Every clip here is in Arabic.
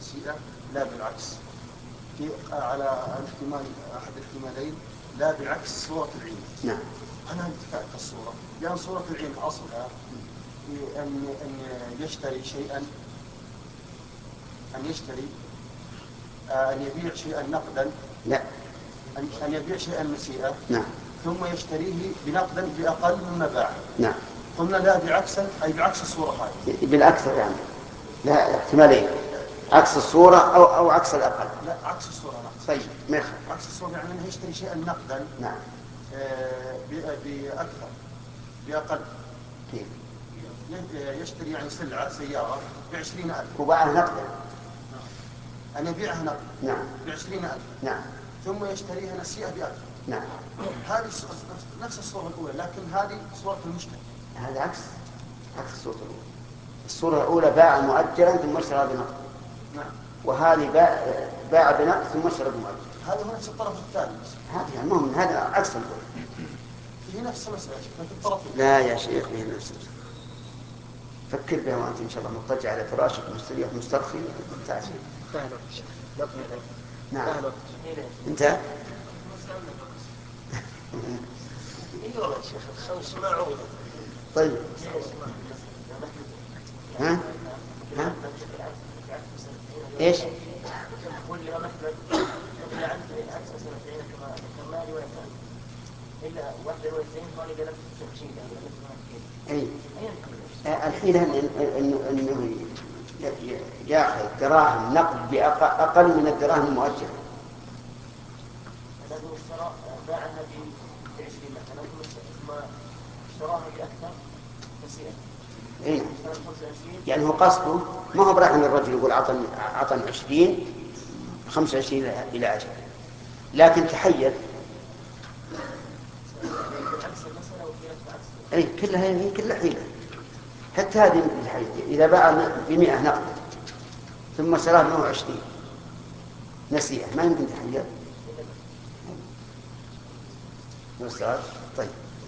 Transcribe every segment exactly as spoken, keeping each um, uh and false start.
النسيئة لا بالعكس، في على احتمال أحد الاحتمالين، لا بعكس صورة العين. نعم. أنا انتفعت الصورة، لأن صورة العين أصلها أن أن يشتري شيئا، أن يشتري أن يبيع شيئا نقدا، لا، أن يبيع شيئا نسيئة، نعم، ثم يشتريه بنقدا بأقل مما باعه. نعم. قلنا لا بعكس، أي بعكس الصورة هذه. بالعكس يعني، لا احتمالين، عكس الصورة أو أو عكس الأقل. لا عكس الصورة. نعم. طيب ما يخالف. عكس الصورة يعني أنه يشتري شيئا نقدا. نعم. آه بأكثر بأقل. كيف؟ يشتري يعني سلعة سيارة بعشرين ألف وباعها نقدا. أن يبيعها نقدا. نعم. بعشرين ألف. نعم. ثم يشتريها نسيئة بأكثر. نعم. هذه نفس الصورة الأولى، لكن هذه صورة المشتري. هذا عكس عكس الصورة الأولى. الصورة الأولى باع مؤجلا ثم اشترى بنقد. نعم. وهذه باع باع بنقد ثم اشترى بمؤجل. هذا هو نفس الطرف الثاني. هذه المهم هذا عكس الأولى. هي نفس المسألة لكن الطرف. لا يا شيخ هي نفس المسألة. فكر بها وأنت إن شاء الله مضطجع على فراشك مستريح مسترخي تعال. نعم. أنت؟ ايوه يا شيخ الخمس ما عوض. طيب. ها؟ ها؟ ايش؟ واللي مثلا اللي عنده العكس سنتين كما ذكرنا روايتان الا واحده روايتين قال اذا لم تمشي اي الحين انه انه ياخذ دراهم نقد باقل من الدراهم المؤجله. الذي اشترى باعها ب عشرين مثلا ثم اشتراها باكثر نسيئه. اي يعني هو قصده ما هو براح ان الرجل يقول عطني عطني عشرين خمسة وعشرين الى عشرة، لكن تحيل. اي كلها هي كلها حيله. حتى هذه الحيله اذا باع بمئة نقد ثم اشتراه بمئة وعشرين نسيئه ما يمكن تحيل. مستعد. طيب.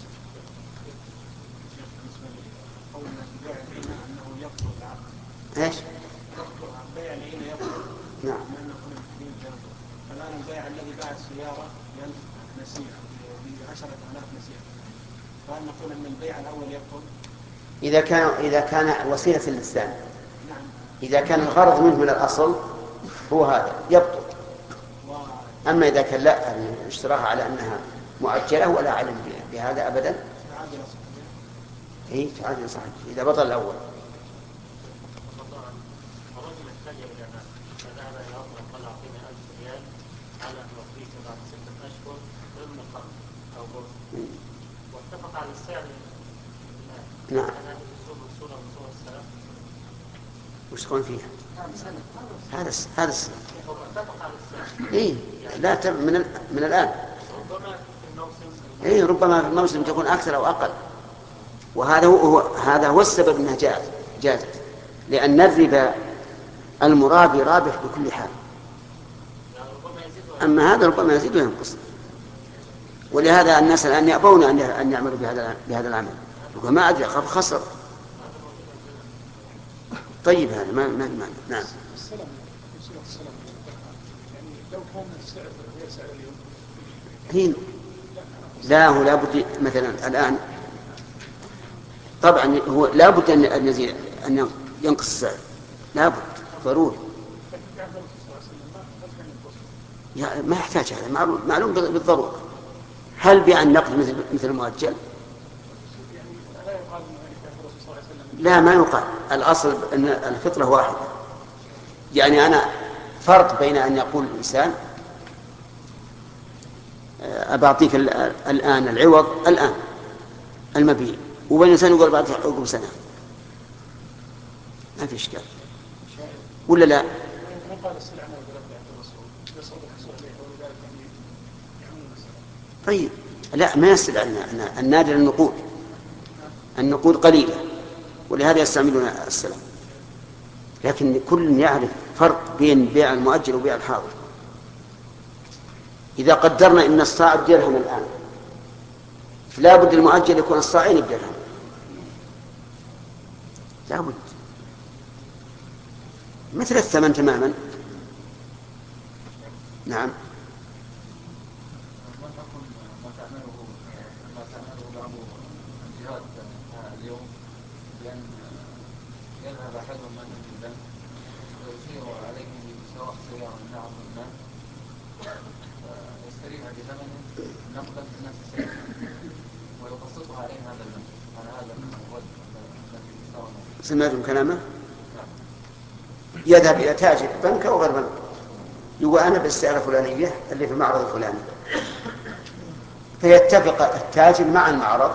ايش؟ البيع الذي يقول نعم. الآن البيع الذي باع السيارة بألف نسيئة بعشرة آلاف نسيئة، فهل نقول أن البيع الأول يبطل؟ إذا كان إذا كان وسيلة للإنسان. نعم. إذا كان الغرض منه من الأصل هو هذا يبطل. أما إذا كان لا اشتراها على أنها مؤجلة ولا علم بهذا أبدا. إيه تعادل صحيح إذا بطل الأول. واتفق على السعر. نعم. وش تكون فيها؟ هذا هذا إيه لا تب من من الآن. إيه ربما في الموسم تكون أكثر أو أقل، وهذا هو هذا هو السبب أنها جاءت جاءت لأن الربا المرابي رابح بكل حال، أما هذا ربما يزيد وينقص. ولهذا الناس الآن يأبون أن يعملوا بهذا بهذا العمل، وما أدري أخاف خسر. طيب هذا ما ما ما نعم. السلام السلام يعني لو كان السعر غير سعر اليوم هين لا هو لابد مثلا الآن طبعا هو لابد أن يزيد أن ينقص السعر لابد ضروري. يعني ما يحتاج هذا معلوم معلوم بالضرورة. هل بيع النقد مثل مثل المؤجل؟ لا ما يقال. الأصل أن الفطرة واحدة. يعني أنا فرق بين أن يقول الإنسان أبعطيك الآن العوض الآن المبيع، وبين الإنسان يقول بعد عقب سنة، ما في إشكال ولا لا؟ طيب لا ما يسأل عن النادر النقود. النقود قليلة ولهذا يستعملون السلام، لكن كل يعرف فرق بين بيع المؤجل وبيع الحاضر. إذا قدرنا إن الصاع بدرهم الآن لا بد المؤجل يكون الصاعين بدرهم، لا بد مثل الثمن تماما. نعم. ما حكم ما تعمله ما تعمله بعض الجهات اليوم بأن يذهب أحدهم من البنك ويسير عليه سواء سيارة نعم أم لا يشتريها بثمن نقدا في نفس السيارة ويقسطها عليه هذا البنك على هذا الرد الذي اشترى. سمعتم كلامه؟ يذهب إلى تاجر بنك أو غير بنك يقول أنا بالسيارة الفلانية اللي في المعرض الفلاني، فيتفق التاجر مع المعرض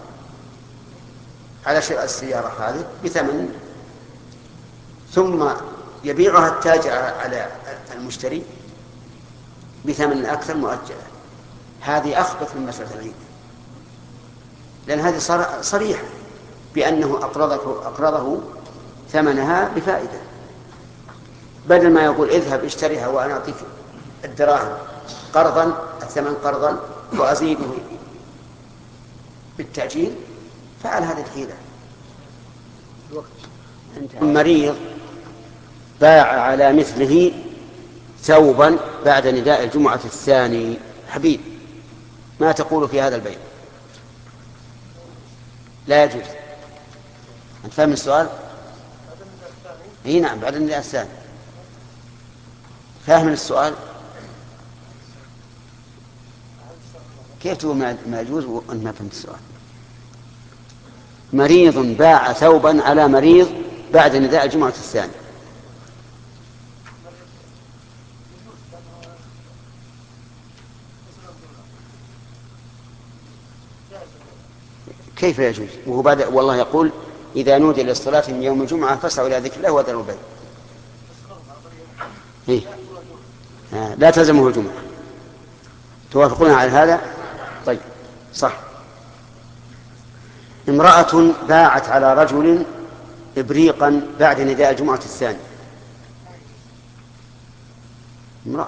على شراء السيارة هذه بثمن، ثم يبيعها التاجر على المشتري بثمن أكثر مؤجلة. هذه أخبث من مسألة العين، لأن هذه صريحة بأنه أقرضه, أقرضه ثمنها بفائدة، بدل ما يقول اذهب اشتريها وأنا أعطيك الدراهم قرضا الثمن قرضا وأزيده بالتأجيل، فعل هذه الحيلة. مريض باع على مثله ثوبا بعد نداء الجمعة الثاني، حبيب ما تقول في هذا البيع؟ لا يجوز. أنت فاهم السؤال؟ اي نعم، بعد النداء الثاني. فاهم السؤال؟ كيف تقول ما يجوز وأنت ما فهمت السؤال؟ مريض باع ثوبا على مريض بعد نداء الجمعة الثاني، كيف يجوز وهو بعد والله يقول إذا نودي للصلاة من يوم الجمعة فاسعوا إلى ذكر الله وذروا البيع. إيه؟ آه لا تلزمه الجمعة. توافقون على هذا؟ طيب صح. امرأة باعت على رجل إبريقا بعد نداء الجمعة الثاني. امرأة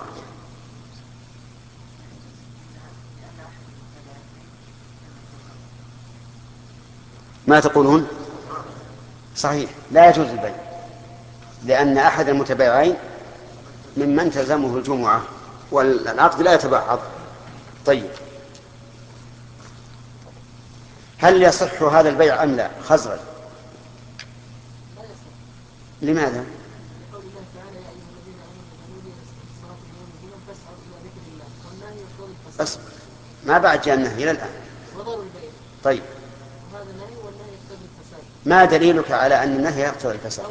ما تقولون؟ صحيح لا يجوز البيع، لأن أحد المتبايعين ممن تلزمه الجمعة والعقد لا يتبعض. طيب هل يصح هذا البيع أم لا؟ خزرج لماذا؟ بس ما بعد جاء النهي إلى الآن. طيب ما دليلك على أن النهي يقتضي الفساد؟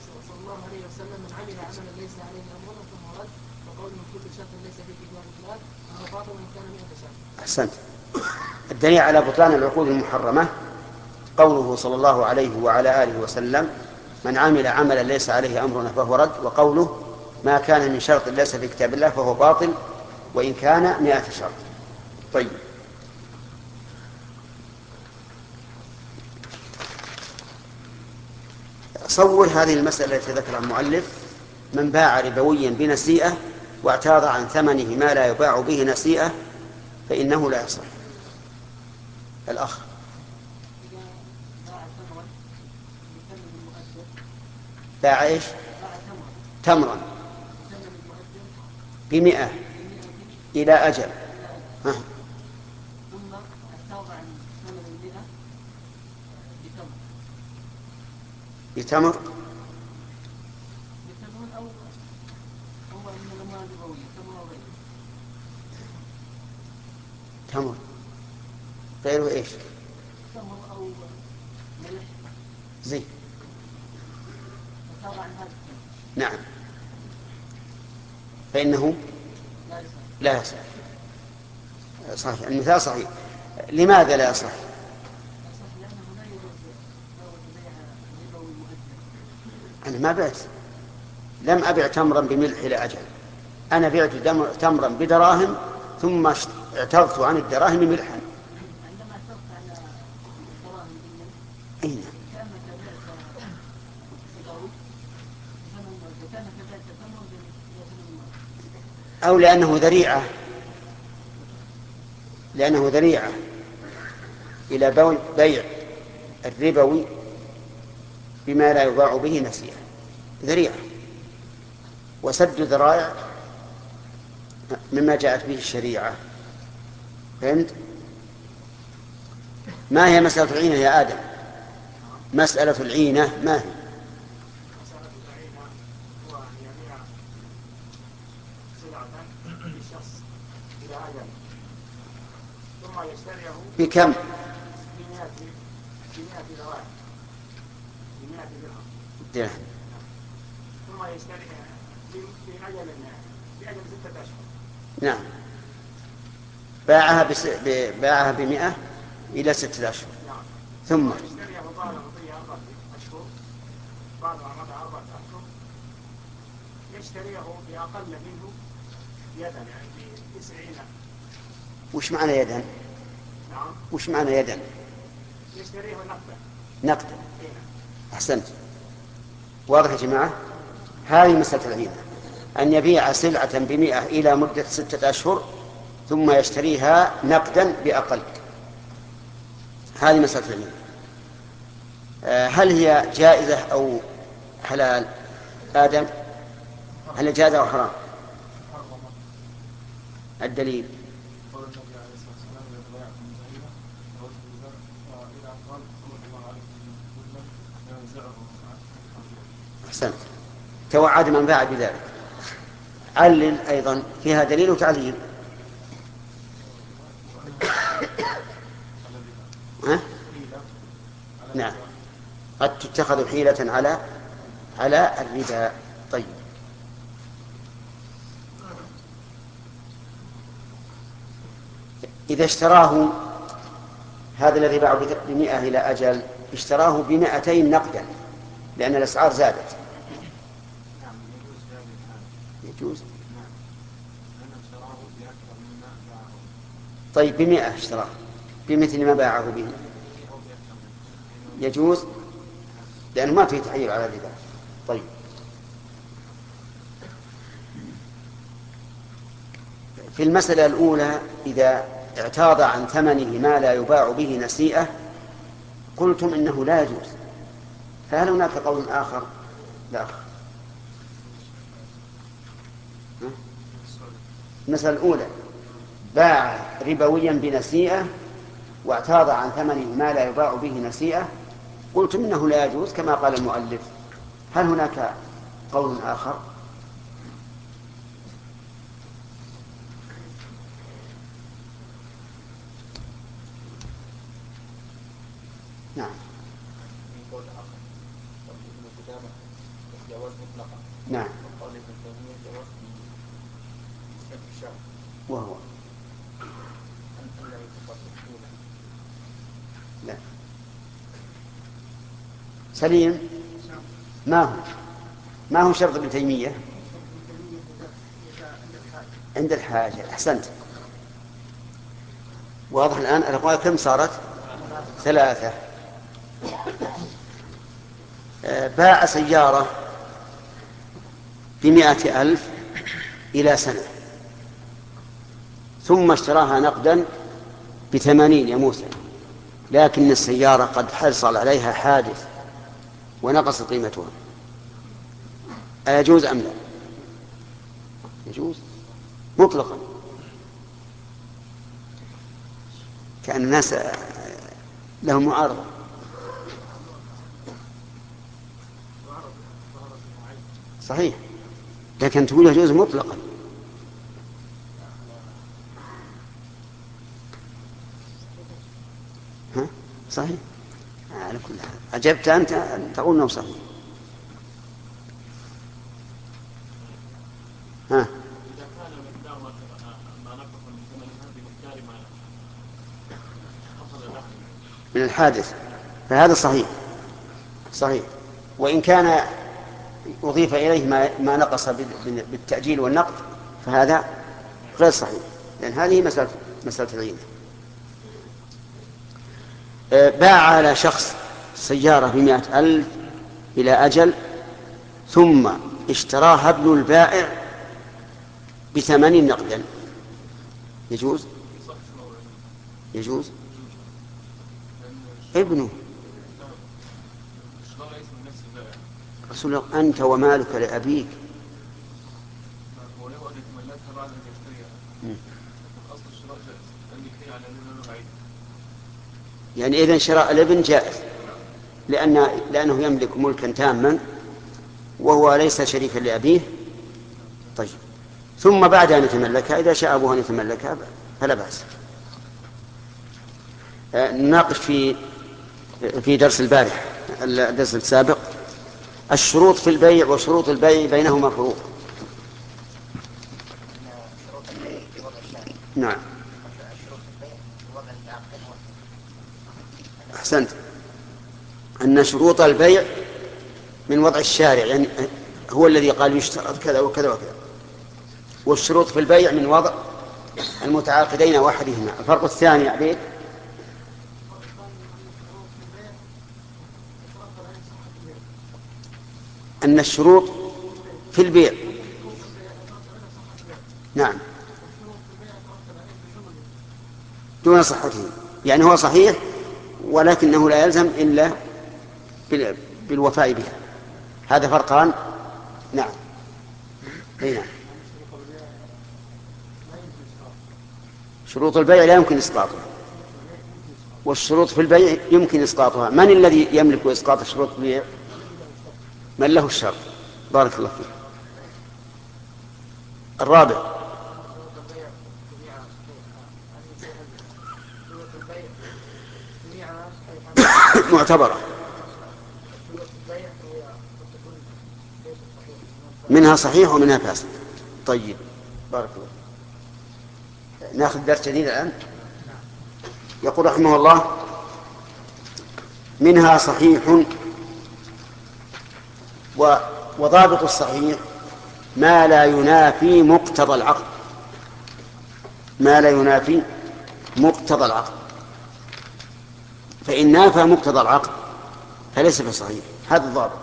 أحسنت. الدليل على بطلان العقود المحرمة قوله صلى الله عليه وعلى آله وسلم من عمل عملا ليس عليه أمرنا فهو رد، وقوله ما كان من شرط ليس في كتاب الله فهو باطل وإن كان مئة شرط. طيب صور هذه المسألة التي ذكرها المؤلف: من باع ربويا بنسيئة واعتاض عن ثمنه ما لا يباع به نسيئة فإنه لا يصح. الأخ باع إيش؟ تمرا بمئة إلى أجل، ها. ثم اعتاض عن ثمن المئة بتمر بتمر أو هو من الأموال الربوية تمر أو غيره. تمر غيره إيش؟ تمر أو ملح زي اعتاض عن هذا الثمن. نعم فإنه لا يصح. لا يصح. صحيح المثال صحيح. لماذا لا يصح؟ أنا ما بعت، لم أبع تمرا بملح إلى أجل، أنا بعت تمرا بدراهم ثم اعترضت عن الدراهم ملحا. عندما اعترضت على الدراهم بالملح أين؟ كأنك بعت سيجارة ثمن كأنك بعت تمرا بثمن المال. أو لأنه ذريعة لأنه ذريعة إلى بيع الربوي بما لا يباع به نسيئة، ذريعة، وسد ذرائع مما جاءت به الشريعة. فهمت؟ ما هي مسألة العينة يا آدم؟ مسألة العينة ما هي؟ مسألة العينة هو أن يبيع سلعة للشخص إلى أجل ثم يشتريه بكم؟ بمئة بمئة دراهم بمئة درهم درهم. ثم يشتري بأجل بأجل ستة أشهر. نعم. باعها بس... ب... باعها بمئة إلى ستة أشهر. نعم. ثم يشتريه بعد مضي أربعة أشهر بعد ما مضى أربعة أشهر يشتريه بأقل منه يدا يعني بتسعين. وش معنى يدا؟ نعم. وش معنى يدا؟ يشتريه نقدا. نقدا. أحسنت. واضح يا جماعة؟ هذه مسألة العينة، أن يبيع سلعة بمئة إلى مدة ستة أشهر ثم يشتريها نقدا بأقل. هذه مسألة العينة. هل هي جائزة أو حلال؟ آدم، هل هي جائزة أو حرام؟ الدليل؟ أحسنت. توعد من باع بذلك. علل أيضا، فيها دليل وتعليل. ها؟ نعم، قد تتخذ حيلة على على الربا. طيب، إذا اشتراه هذا الذي باع بمئة إلى أجل اشتراه بمئتين نقدا لأن الأسعار زادت، يجوز. طيب بمئة اشتراه بمثل ما باعه به يجوز لأنه ما فيه تحيل على الربا. طيب، في المسألة الأولى إذا اعتاض عن ثمنه ما لا يباع به نسيئة قلتم إنه لا يجوز، فهل هناك قول آخر؟ لا. المسألة الأولى باع ربويا بنسيئة واعتاض عن ثمنه ما لا يباع به نسيئة قلتم إنه لا يجوز كما قال المؤلف، هل هناك قول آخر؟ نعم. نعم. وهو لا سليم. ما هو ما هو شرط ابن تيمية؟ عند الحاجة. أحسنت. واضح الآن. الأقوال كم صارت؟ ثلاثة. باع سيارة بمئة ألف إلى سنة ثم اشتراها نقدا بثمانين يا موسى، لكن السيارة قد حصل عليها حادث ونقص قيمتها، أيجوز أم لا؟ يجوز مطلقا. كأن الناس لهم معارضة. صحيح، لكن تقول يجوز مطلقا. ها؟ صحيح. على كل حال عجبت أنت أن تقول أنه صحيح. ها؟ إذا كان مقدار ما نقص من ثمنها بمقدار ما حصل له من الحادث فهذا صحيح صحيح، وإن كان أضيف إليه ما, ما نقص بالتأجيل والنقد فهذا غير صحيح، لأن هذه مسألة مسألة العينة. باع على شخص سيارة بمئة ألف إلى أجل ثم اشتراها ابن البائع بثمانين نقدا، يجوز؟ يجوز ابنه. رسول الله أنت ومالك لأبيك. بعد أن يشتريها أصل الشراء جائز لأن يكفي على أنه بعيد. يعني إذن شراء الابن جائز لأن لأنه يملك ملكا تاما وهو ليس شريكا لأبيه. طيب ثم بعد أن يتملكها إذا شاء أبوه أن يتملكها فلا بأس. نناقش في في درس البارح الدرس السابق الشروط في البيع وشروط البيع بينهما فروق. نعم أحسنت. أن شروط البيع من وضع الشارع يعني هو الذي قال يشترط كذا وكذا وكذا، والشروط في البيع من وضع المتعاقدين واحدهما. الفرق الثاني عليك أن الشروط في البيع نعم دون صحته، يعني هو صحيح ولكنه لا يلزم إلا بالوفاء بها. هذا فرقان. نعم أي نعم. شروط البيع لا يمكن إسقاطها والشروط في البيع يمكن إسقاطها. من الذي يملك إسقاط شروط البيع؟ من له الشرط. بارك الله فيك. الرابع معتبرة منها صحيح ومنها فاسد. طيب بارك الله. ناخذ درس جديد الآن. يقول رحمه الله منها صحيح وضابط الصحيح ما لا ينافي مقتضى العقد. ما لا ينافي مقتضى العقد، فإن نافى مقتضى العقد فليس بصحيح. هذا الضابط.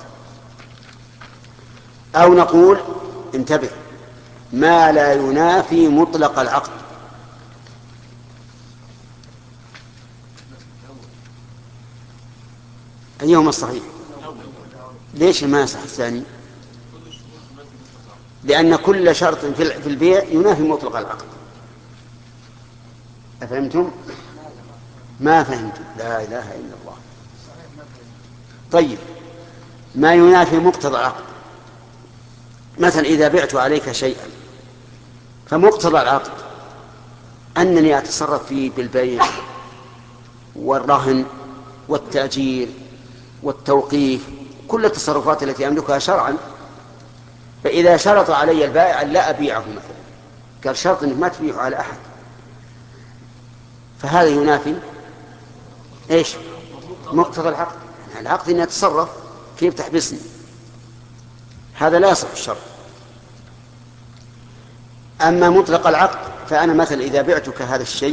أو نقول انتبه ما لا ينافي مطلق العقد. أيهما الصحيح؟ ليش ما يصح الثاني؟ لأن كل شرط في البيع ينافي مطلق العقد. أفهمتم؟ ما فهمتم. لا إله إلا الله. طيب ما ينافي مقتضى العقد، مثلا إذا بعت عليك شيئا فمقتضى العقد أنني أتصرف فيه بالبيع والرهن والتأجير والتوقيف، كل التصرفات التي أملكها شرعا. فإذا شرط علي البائع لا أبيعه مثلا، قال شرط أنك ما تبيعه على أحد، فهذا ينافي إيش؟ مقتضى العقد. العقد أني أتصرف كيف تحبسني، هذا لا يصح الشرط. أما مطلق العقد فأنا مثلا إذا بعتك هذا الشيء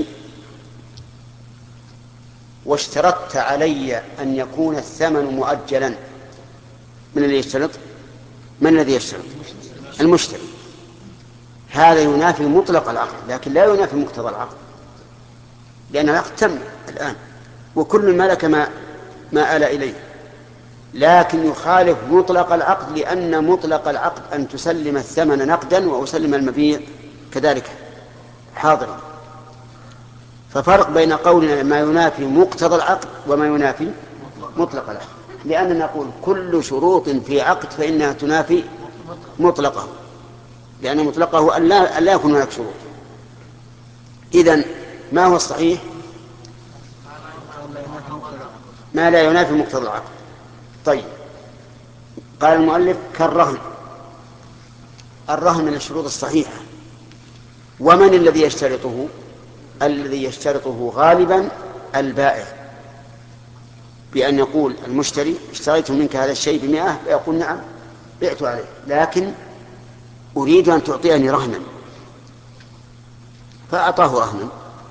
واشترطت علي أن يكون الثمن مؤجلا، من الذي يشترط؟ من الذي يشترط؟ المشتري. هذا ينافي مطلق العقد لكن لا ينافي مقتضى العقد، لأن العقد تم الآن وكل ملك ما ما آل إليه، لكن يخالف مطلق العقد لأن مطلق العقد أن تسلم الثمن نقدا وأسلم المبيع كذلك حاضرا. ففرق بين قولنا ما ينافي مقتضى العقد وما ينافي مطلق العقد، لأننا نقول كل شروط في عقد فإنها تنافي مطلقه، لأن مطلقه أن لا, أن لا يكون هناك شروط. إذن ما هو الصحيح؟ ما لا ينافي مقتضى العقد. طيب قال المؤلف كالرهن. الرهن من الشروط الصحيحة. ومن الذي يشترطه؟ الذي يشترطه غالبا البائع، بأن يقول المشتري اشتريت منك هذا الشيء بمئة، فيقول نعم بعت عليه لكن أريد أن تعطيني رهنا، فأعطاه رهنا.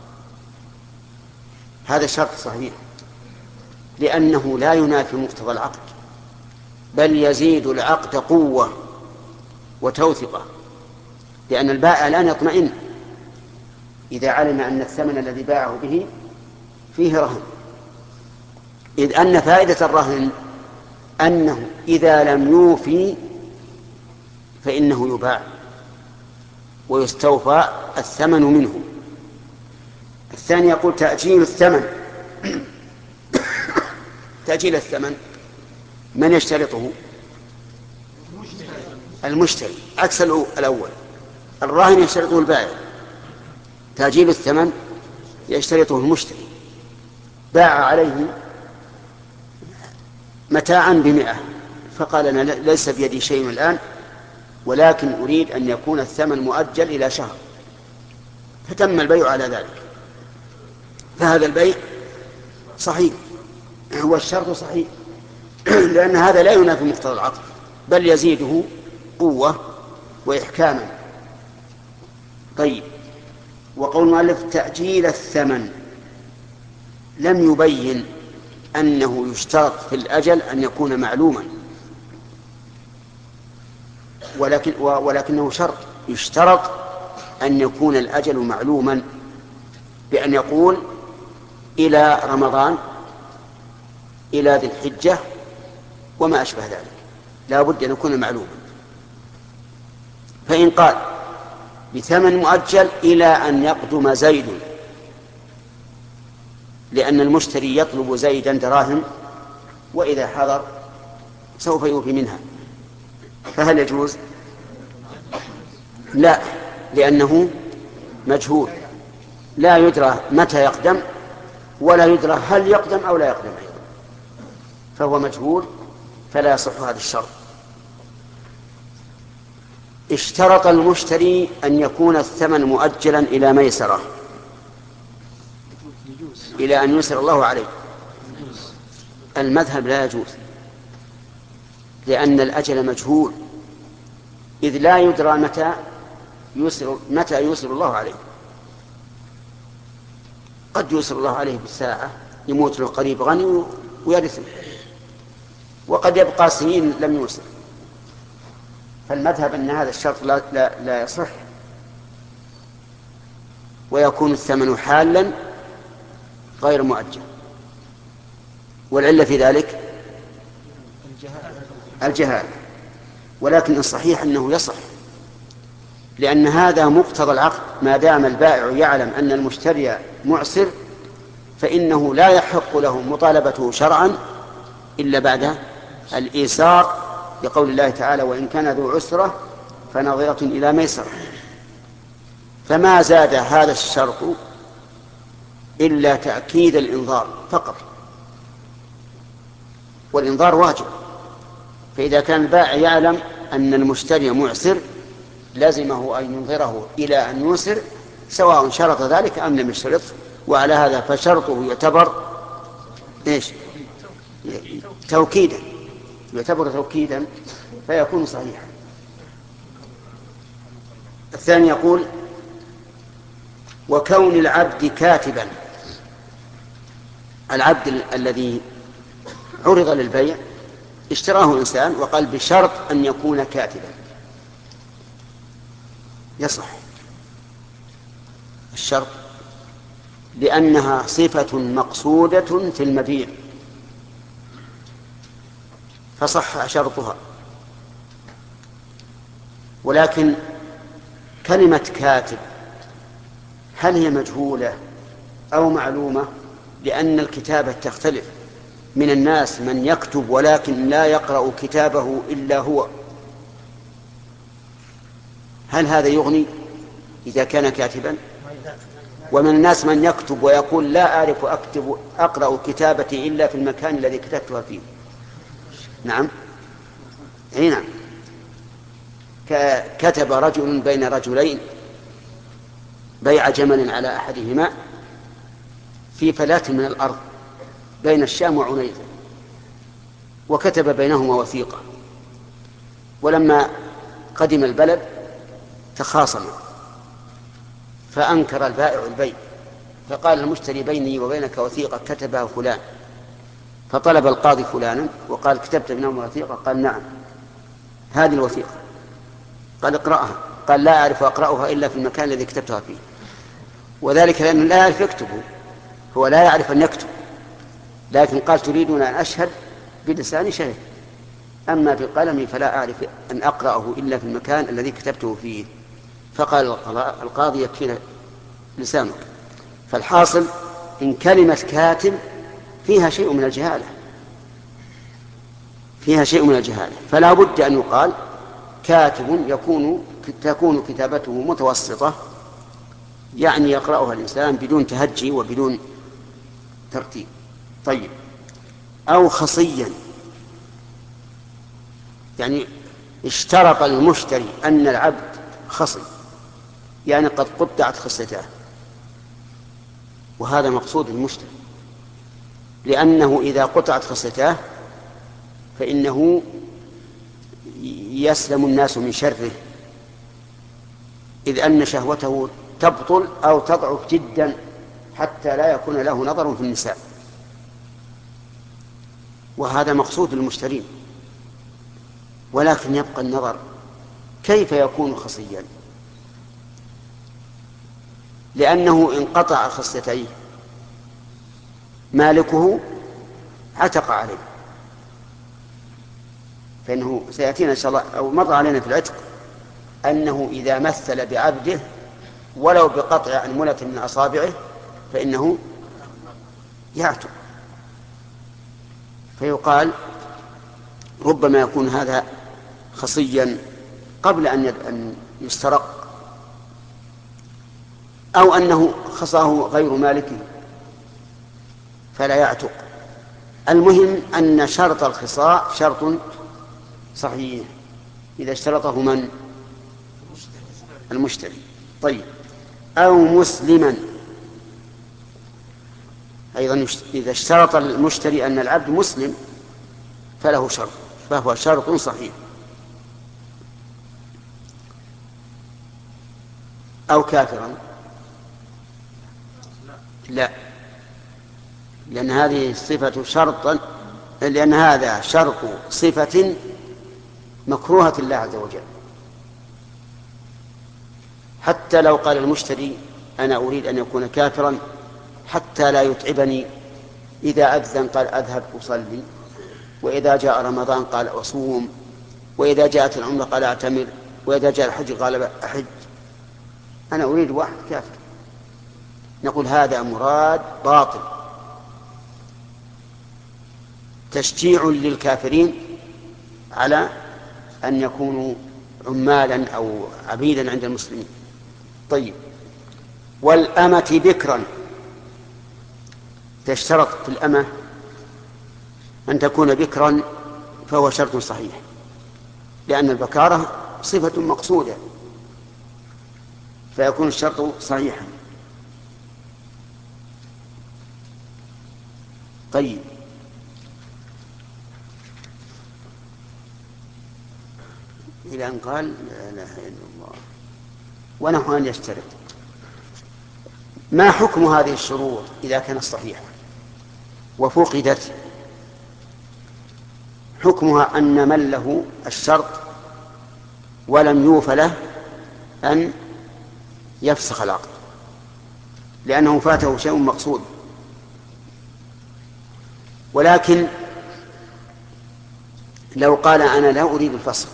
هذا شرط صحيح لأنه لا ينافي مقتضى العقد، بل يزيد العقد قوة وتوثقة، لأن البائع الآن يطمئن إذا علم أن الثمن الذي باعه به فيه رهن، إذ أن فائدة الرهن أنه إذا لم يوفي فإنه يباع، ويستوفى الثمن منه. الثاني يقول تأجيل الثمن. تأجيل الثمن من يشترطه؟ المشتري، عكس الأول. الراهن يشترطه البائع، تأجيل الثمن يشترطه المشتري. باع عليه متاعا بمئة، فقال أنا ليس بيدي شيء الآن، ولكن أريد أن يكون الثمن مؤجل إلى شهر، فتم البيع على ذلك، فهذا البيع صحيح، هو الشرط صحيح، لأن هذا لا ينافي مقتضى العقد، بل يزيده قوة وإحكاما. طيب، وقول المؤلف تأجيل الثمن لم يبين أنه يشترط في الأجل أن يكون معلوما، ولكن ولكنه شرط، يشترط أن يكون الأجل معلوما بأن يقول إلى رمضان، إلى ذي الحجة، وما أشبه ذلك، لا بد أن يكون معلوما. فإن قال بثمن مؤجل إلى أن يقدم زيد، لأن المشتري يطلب زيدا دراهم، وإذا حضر سوف يوفي منها، فهل يجوز؟ لا، لأنه مجهول، لا يدرى متى يقدم، ولا يدرى هل يقدم أو لا يقدم أيضا، فهو مجهول، فلا يصح هذا الشرط. اشترط المشتري أن يكون الثمن مؤجلا إلى ميسرة، إلى أن يسر الله عليه. المذهب لا يجوز، لأن الأجل مجهول، إذ لا يدرى متى يسر متى يسر الله عليه. قد يسر الله عليه بالساعة، يموت له قريب غني ويرثه، وقد يبقى سنين لم يسر. فالمذهب أن هذا الشرط لا, لا, لا يصح، ويكون الثمن حالا غير مؤجل. والعلة في ذلك الجهالة، ولكن الصحيح أنه يصح، لأن هذا مقتضى العقد. ما دام البائع يعلم أن المشتري معسر، فإنه لا يحق له مطالبته شرعا إلا بعد الإيسار، لقول الله تعالى وإن كان ذو عسرة فنظرة إلى ميسرة. فما زاد هذا الشرط إلا تأكيد الإنظار فقط، والإنظار واجب. فإذا كان البائع يعلم أن المشتري معسر لازمه أن ينظره إلى أن يسر، سواء شرط ذلك أم لم يشترط. وعلى هذا فشرطه يعتبر إيش؟ توكيدا، يعتبر توكيدا فيكون صحيحا. الثاني يقول وكون العبد كاتبا. العبد ال- الذي عرض للبيع اشتراه إنسان وقال بشرط أن يكون كاتبا، يصح الشرط، لأنها صفة مقصودة في المبيع، فصح شرطها. ولكن كلمة كاتب هل هي مجهولة أو معلومة؟ لأن الكتابة تختلف، من الناس من يكتب ولكن لا يقرأ كتابه إلا هو، هل هذا يغني إذا كان كاتبا؟ ومن الناس من يكتب ويقول لا أعرف أكتب أقرأ كتابتي إلا في المكان الذي كتبتها فيه. نعم، أي نعم. كتب رجل بين رجلين بيع جمل على أحدهما في فلاة من الأرض بين الشام وعنيزة، وكتب بينهما وثيقة، ولما قدم البلد تخاصم، فأنكر البائع البيع، فقال المشتري بيني وبينك وثيقة كتبها فلان، فطلب القاضي فلانا وقال كتبت بينهما وثيقة؟ قال نعم هذه الوثيقة. قال اقرأها، قال لا أعرف أقرأها إلا في المكان الذي كتبتها فيه، وذلك لأنه لا يعرف يكتبه، هو لا يعرف أن يكتب، لكن قال تريدون أن أشهد بلساني شهد، أما بقلمي فلا أعرف أن أقرأه إلا في المكان الذي كتبته فيه، فقال القاضي يكفينا لسانك. فالحاصل إن كلمة كاتب فيها شيء من الجهالة، فيها شيء من الجهالة، فلا بد أن يقال كاتب يكون تكون كتابته متوسطة، يعني يقرأها الإنسان بدون تهجي وبدون ترتيب. طيب، أو خصيا، يعني اشترط المشتري أن العبد خصي، يعني قد قطعت خصيته، وهذا مقصود المشتري، لأنه إذا قطعت خصيته فإنه يسلم الناس من شره، إذ أن شهوته تبطل أو تضعف جدا حتى لا يكون له نظر في النساء، وهذا مقصود المشترين. ولكن يبقى النظر، كيف يكون خصيا؟ لأنه إن قطع خصيتيه مالكه عتق عليه، فإنه سيأتينا إن شاء الله أو مر علينا في العتق أنه إذا مثل بعبده ولو بقطع أنملة من أصابعه فإنه يعتق. فيقال ربما يكون هذا خصيا قبل أن يسترق، أو أنه خصاه غير مالكه فلا يعتق. المهم أن شرط الخصاء شرط صحيح إذا اشترطه من؟ المشتري. طيب، أو مسلما أيضا، إذا اشترط المشتري أن العبد مسلم فله شرط، فهو شرط صحيح. أو كافرا، لا، لأن هذه صفة شرطا، لأن هذا شرط صفة مكروهة الله عز وجل. حتى لو قال المشتري أنا أريد أن يكون كافرا حتى لا يتعبني، إذا أذن قال أذهب أصلي، وإذا جاء رمضان قال أصوم، وإذا جاءت العمرة قال أعتمر، وإذا جاء الحج قال أحج، أنا أريد واحد كافر، نقول هذا مراد باطل، تشجيع للكافرين على أن يكونوا عمالا أو عبيدا عند المسلمين. طيب، والأمة بكرا، تشترط في الأمة أن تكون بكرا فهو شرط صحيح، لأن البكارة صفة مقصودة فيكون الشرط صحيحا. طيب، إلى أن قال لا إله إلا الله ونحو أن يشترط. ما حكم هذه الشروط إذا كانت صحيحة وفقدت؟ حكمها أن من له الشرط ولم يوف له أن يفسخ العقد، لأنه فاته شيء مقصود. ولكن لو قال أنا لا أريد الفسخ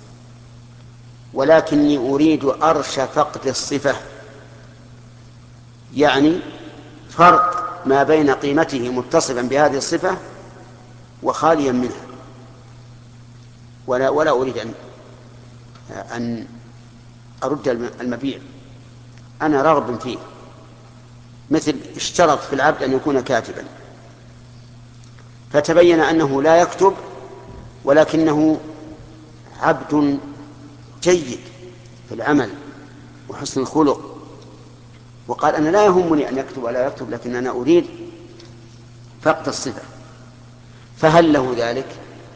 ولكني أريد أرش فقد الصفة، يعني فرق ما بين قيمته متصفا بهذه الصفة وخاليا منها، ولا, ولا أريد أن, أن أرد المبيع، أنا راغب فيه، مثل اشترط في العبد أن يكون كاتبا، فتبين أنه لا يكتب ولكنه عبد جيد في العمل وحسن الخلق، وقال أنا لا يهمني أن يكتب ولا يكتب، لكن أنا أريد فقد الصفة، فهل له ذلك؟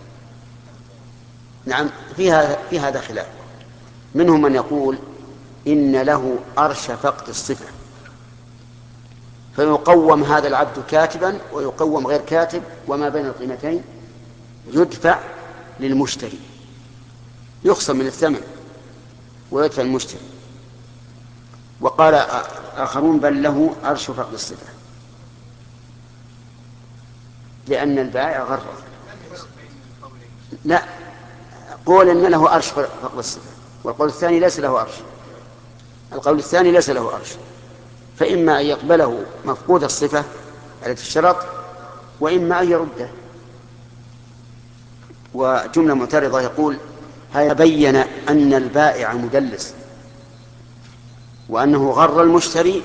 نعم، فيها في هذا خلاف. منهم من يقول إن له أرش فقد الصفة، فيقوم هذا العبد كاتبا ويقوم غير كاتب، وما بين القيمتين يدفع للمشتري، يخصم من الثمن ويدفع المشتري. وقال آخرون بل له أرش فقد الصفة، لأن البائع غرر. لا، قول إن له أرش فقد الصفة، والقول الثاني ليس له أرش، القول الثاني ليس له أرش، فإما أن يقبله مفقود الصفة التي اشترط، وإما أن يرده. وجملة معترضة يقول: هيا بين أن البائع مدلس وأنه غر المشتري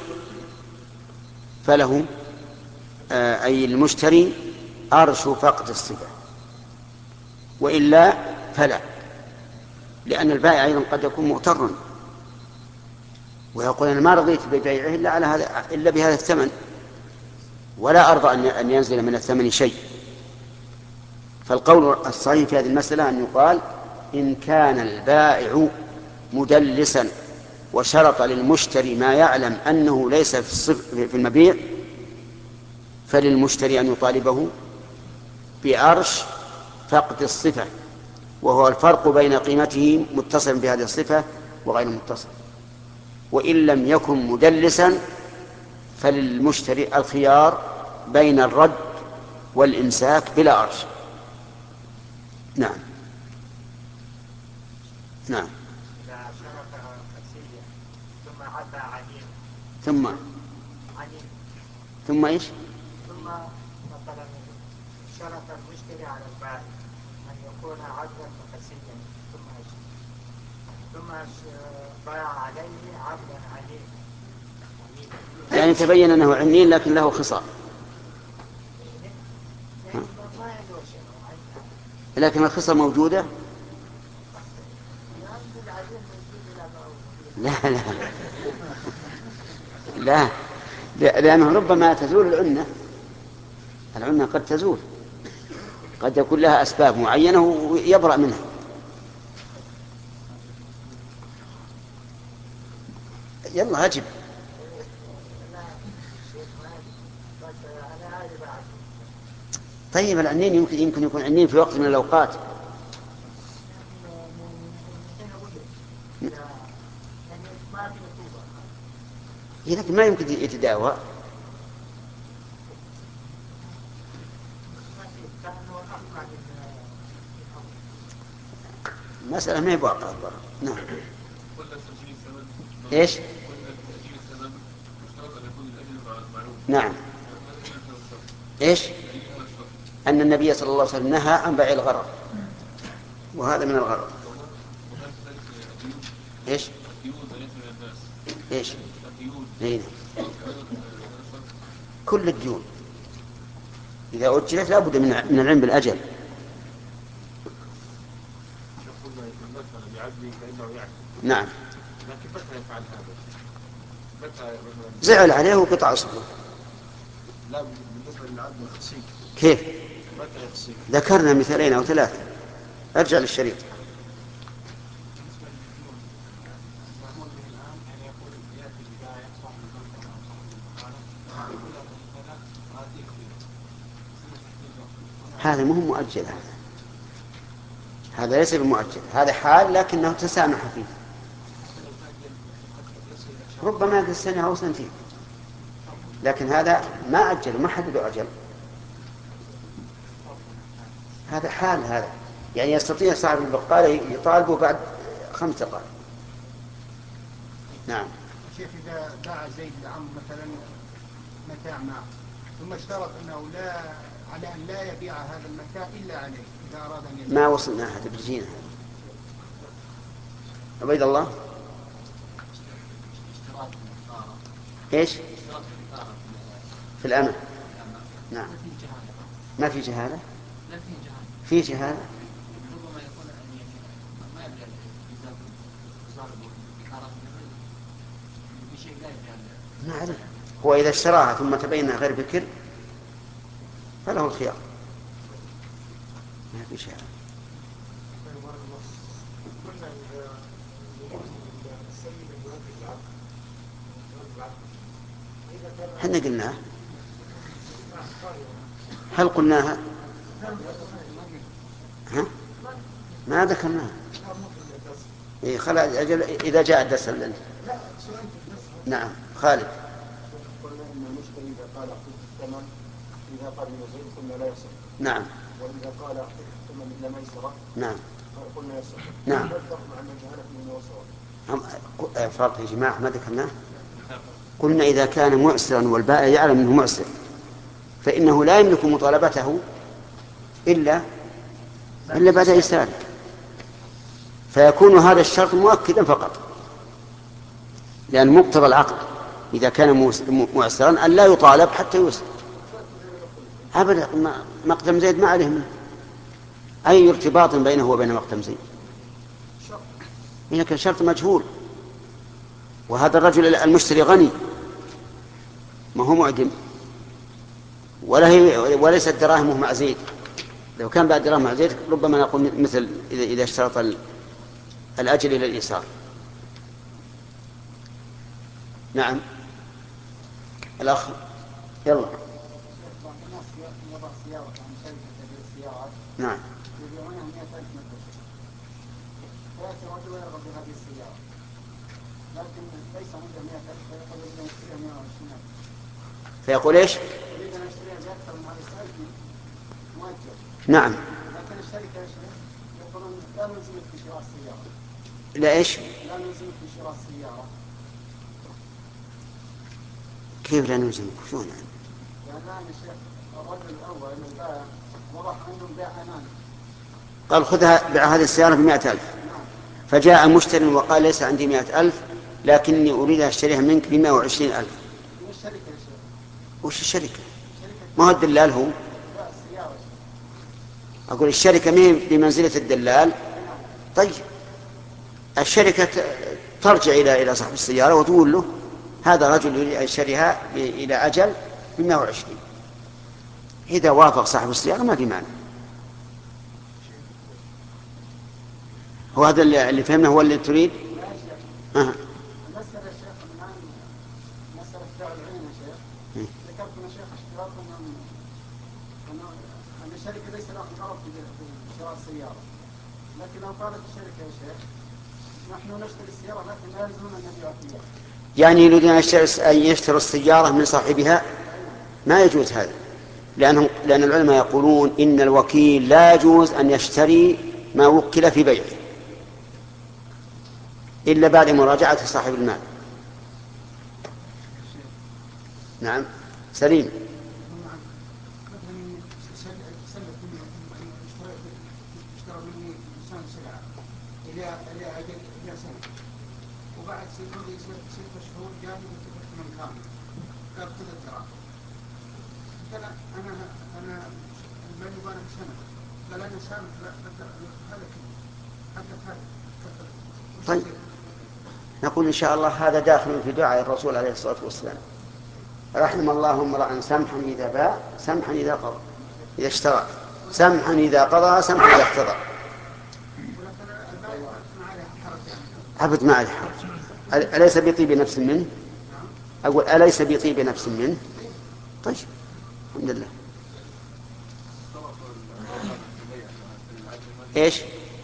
فله أي المشتري أرش فقد الصفة، وإلا فلا، لأن البائع أيضا قد يكون مغترا ويقول: أنا ما رضيت ببيعه إلا, على هذا إلا بهذا الثمن، ولا أرضى أن ينزل من الثمن شيء. فالقول الصحيح في هذه المسألة أن يقال: إن كان البائع مدلسا وشرط للمشتري ما يعلم أنه ليس في المبيع، فللمشتري أن يطالبه بأرش فقد الصفة، وهو الفرق بين قيمته متصل بهذه الصفة وغير متصل. وإن لم يكن مدلسا فللمشتري الخيار بين الرد والإمساك بلا أرش. نعم نعم. إذا شرط قسية ثم عدى عليه ثم عليه ثم إيش؟ ثم مثلا شرط المشتري على البائع أن يكون عدلا قسيا ثم ثم باع عليه عدلا عليه، يعني تبين أنه عنين لكن له خصال، يعني ما عنده شيء، لكن الخصال موجودة. لا لا لا لأنه ربما تزول العنة. العنة قد تزول، قد يكون لها أسباب معينة ويبرأ منها. يلا أجب. طيب العنين يمكن يمكن يكون عنين في وقت من الأوقات. لكن ما يمكن يتداوى. مسألة ما يبقى أكبر. نعم. إيش؟ نعم. إيش؟ أن النبي صلى الله عليه وسلم نهى عن بيع الغرر، وهذا من الغرر. إيش؟ إيش؟ هنا. كل الديون إذا أجلت لا بد من العلم بالأجل. نعم. زعل عليه وقطع أصبه. لا بالنسبة للعبد الخصي كيف؟ ذكرنا مثالين أو ثلاثة. أرجع للشريط. هذا مهم مؤجل. هذا هذا ليس بمؤجل، هذا حال لكنه تسامح فيه. ربما هذه السنة أو سنتين، لكن هذا ما أجل، ما حدد أجل. هذا حال، هذا يعني يستطيع صاحب البقالة يطالبه بعد خمس دقائق. نعم. شيخ إذا باع زيد لعمرو مثلا متاع معه ثم اشترط أنه لا على أن لا يبيع هذا المتاع إلا عليه إذا أراد أن يبيع. ما وصلنا هذا برجينا. عبيد الله. إيش؟ في الأمن. نعم. ما في جهالة؟ في جهالة. ما أعرف. هو إذا اشتراها ثم تبين غير بكر فله الخيار. ما في شيء. احنا قلناها. هل قلناها؟ ها؟ ما ذكرناها. إيه خلاص أجل إذا جاء الدرس لنا. نعم خالد. قلنا إن المشتري إذا قال أعطيك الثمن إذا قال يزيد قلنا لا يصح. نعم. وإذا قال أعطيك الثمن إلا ميسرة نعم قلنا يصح. نعم. والفرق مع أن الجهالة من وسط. فرق يا جماعة ما ذكرناه. قلنا إذا كان معسرا والبائع يعلم أنه معسر فإنه لا يملك مطالبته إلا إلا بعد إيساره، فيكون هذا الشرط مؤكدا فقط، لأن مقتضى العقد إذا كان معسرا أن لا يطالب حتى يوسر. أبدا مقدم زيد ما عليه منه أي ارتباط بينه وبين مقدم زيد، لكن شرط مجهول. وهذا الرجل المشتري غني ما هو معدم، ولا هي وليست دراهمه مع زيد. لو كان بعد دراهم مع زيد ربما نقول مثل إذا اشترط الأجل إلى الإيسار. نعم الأخ يلا. نعم فيأتي رجل ويرغب بهذه السيارة لكن ليس عنده مئة ألف فيقول يريد أن يشتريها مئة وعشرين ألف. فيقول إيش؟ يريد أن يشتريها بأكثر من هذا السعر مؤجل. نعم. لكن الشركة يا شيخ يقولون لا نلزمك في شراء السيارة. لا إيش؟ لا نلزمك في شراء السيارة. كيف لا نلزمك؟ شلون يعني؟ يعني الآن يا شيخ الرجل الأول البائع وضح عندهم بيع أماني. قال خذها بيع هذه السيارة بمئة ألف، فجاء مشتري وقال ليس عندي مئة ألف لكني أريد أن أشتريها منك بمئة وعشرين ألف. الشركة يا شيخ. وش الشركة؟ ما هو الدلال هو؟ لا السيارة. أقول الشركة مين بمنزلة الدلال؟ طيب الشركة ترجع إلى إلى صاحب السيارة وتقول له هذا رجل يريد أن يشتريها إلى أجل بمئة وعشرين. إذا وافق صاحب السيارة ما في معنى. هو هذا اللي فهمنا هو اللي تريد؟ أه. المسألة يا شيخ الآن مسألة بيع العين يا شيخ. ذكرت يا شيخ اشتراط أن أن الشركة ليس لها غرض بشراء السيارة، لكن لو قالت الشركة يا شيخ نحن نشتري السيارة لكن لا يلزمنا أن نبيع فيها. يعني يريدون أن يشتروا السيارة من صاحبها؟ ما يجوز هذا، لأنهم لأن العلماء يقولون إن الوكيل لا يجوز أن يشتري ما وكل في بيعه إلا بعد مراجعة صاحب المال. نعم سليم. وبعد ستة شهور جاء من كامل قال خذ الدراهم. قال أنا أنا المال يبان سنة. قال أنا سامح هذا حتى طيب نقول إن شاء الله هذا داخل في دعاء الرسول عليه الصلاة والسلام: رحم الله امرأ سمحا إذا باع سمحا إذا قضى إذا اشترى سمحا إذا قضى سمحا إذا اقتضى. أبد ما عليه حرج. أليس بطيب نفس منه؟ أقول أليس بطيب نفس منه؟ طيب الحمد لله. إيش؟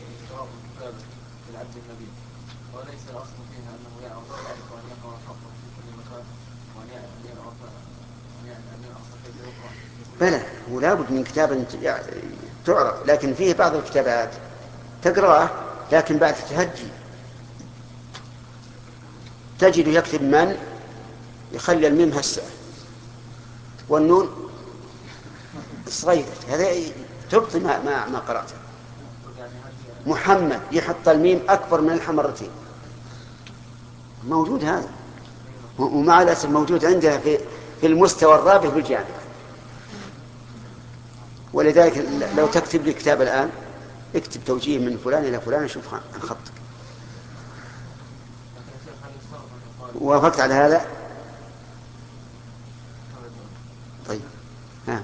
بلى هو لابد من كتاب تعرف، لكن فيه بعض الكتابات تقرأه لكن بعد تهجي تجد يكتب من يخلي الميم هسه والنون صغيرة، هذا تبطي ما, ما, ما قرأته. محمد يحط الميم أكبر من الحاء مرتين، موجود هذا، ومع الأسف موجود عندها في, في المستوى الرابع بالجامعة. ولذلك لو تكتب لي كتاب الآن اكتب توجيه من فلان إلى فلان اشوف عن خطك. وافقت على هذا؟ طيب ها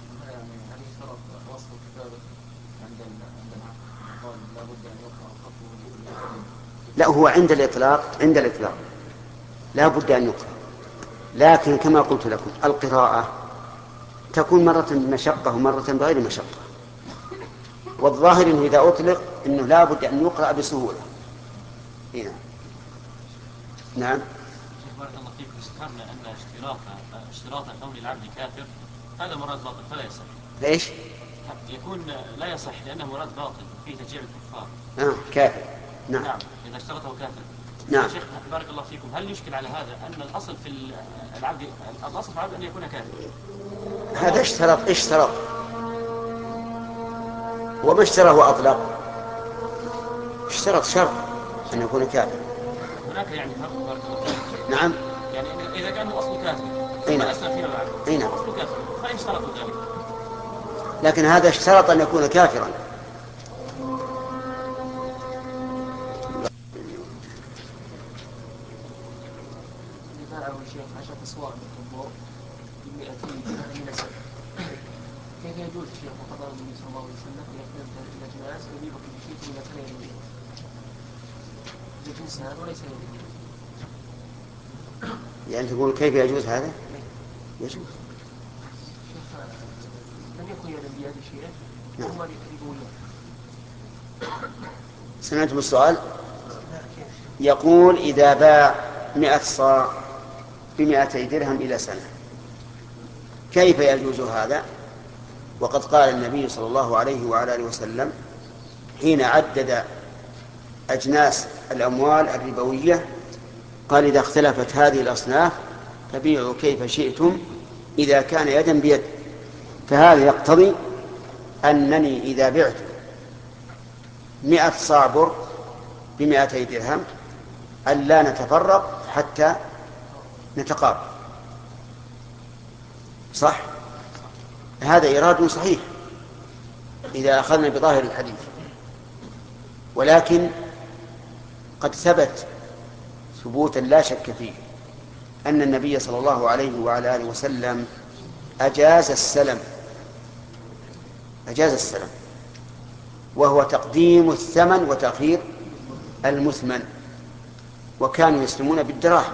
لا هو عند الإطلاق عند الإطلاق لا بد أن يقرأ، لكن كما قلت لكم القراءة تكون مرة بمشقة ومرة بغير مشقة، والظاهر إنه إذا أطلق إنه لا بد أن يقرأ بسهولة. هنا نعم. بارك الله فيك، ذكرنا أن اشتراط اشتراط كون العبد كافر هذا مراد باطل فلا يصح. ليش؟ يكون لا يصح لأنه مراد باطل فيه تشجيع الكفار. آه كافر. نعم. نعم إذا اشترطه كافر. نعم. يا شيخ بارك الله فيكم، هل يشكل على هذا أن الأصل في العبد الأصل في العبد أن يكون كافر؟ هذا اشترط اشترط وما اشترى وأطلق، اشترط شرط أن يكون كافر. هناك يعني فرق بارك الله فيكم. نعم. يعني إذا كان الأصل كافر أين أسلم فيما بعد أين الأصل كافر فإن اشترطوا ذلك، لكن هذا اشترط أن يكون كافرا. كيف يجوز شيخ مقدار النبي صلى الله عليه وسلم أن يقدم الأجناس يبيع كل شيء إذا كان يجوز لجنس هذا وليس يجوز؟ يعني تقول كيف يجوز هذا؟ يجوز. شيخ لم يكن يدا بيد شيء ثم يقول. سمعتم السؤال؟ يقول إذا باع مئة صاع بمئتي درهم إلى سنة كيف يجوز هذا؟ وقد قال النبي صلى الله عليه وعلى آله وسلم حين عدد أجناس الأموال الربوية قال إذا اختلفت هذه الأصناف فبيعوا كيف شئتم إذا كان يدا بيد. فهذا يقتضي أنني إذا بعت مئة صاع بر بمئتي درهم أن لا نتفرق حتى نتقابل. صح؟ هذا إيراد صحيح إذا أخذنا بظاهر الحديث، ولكن قد ثبت ثبوتا لا شك فيه أن النبي صلى الله عليه وعلى آله وسلم أجاز السلم أجاز السلم وهو تقديم الثمن وتأخير المثمن، وكانوا يسلمون بالدراهم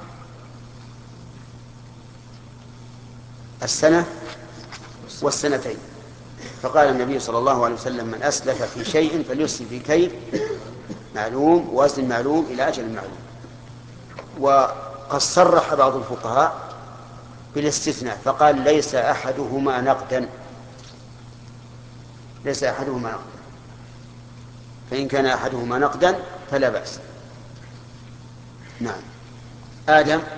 السنة والسنتين. فقال النبي صلى الله عليه وسلم من أسلف في شيء فليسلف في كيل معلوم ووزن معلوم إلى أجل معلوم. وقد صرح بعض الفقهاء بالاستثناء فقال ليس أحدهما نقدا ليس أحدهما نقدا فإن كان أحدهما نقدا فلا بأس. نعم. آدم. كان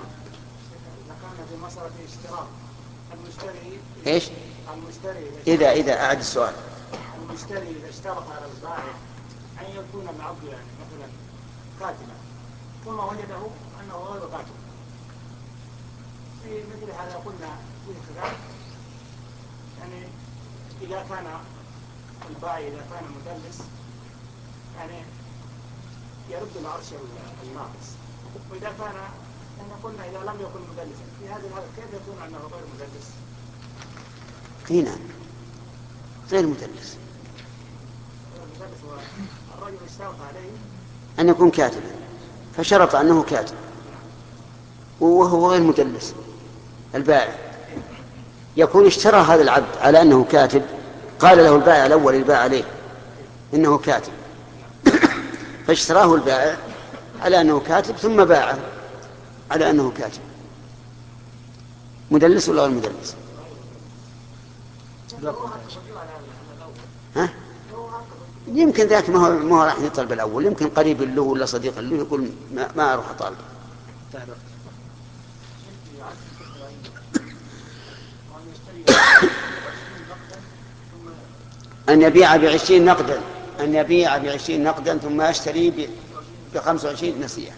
في مسألة اشتراك المشتري إيش؟ المشتري إذا إذا أعد السؤال. المشتري إذا اشترط على البائع أن يكون العبد يعني مثلا كاتبا ثم وجده أنه غير كاتب، في مثل هذا قلنا في خلاف يعني إذا كان البائع إذا كان مدلس يعني يرد العرش الناقص، وإذا كان أن قلنا إذا لم يكن مدلسا في هذه الحالة كيف يكون أنه غير مدلس؟ هنا غير مدلس. الرجل اشترط عليه أن يكون كاتبا فشرط أنه كاتب وهو غير مدلس. البائع يكون اشترى هذا العبد على أنه كاتب، قال له البائع الأول البائع عليه إنه كاتب فاشتراه البائع على أنه كاتب ثم باعه على أنه كاتب. مدلس ولا غير مدلس؟ ها؟ يمكن ذاك ما هو ما هو راح يطلب الأول، يمكن قريب له ولا صديق له يقول ما, ما أروح أطالب. أن يبيع بعشرين نقدا أن يبيع بعشرين نقدا ثم يشتري بخمس وعشرين نسيئة.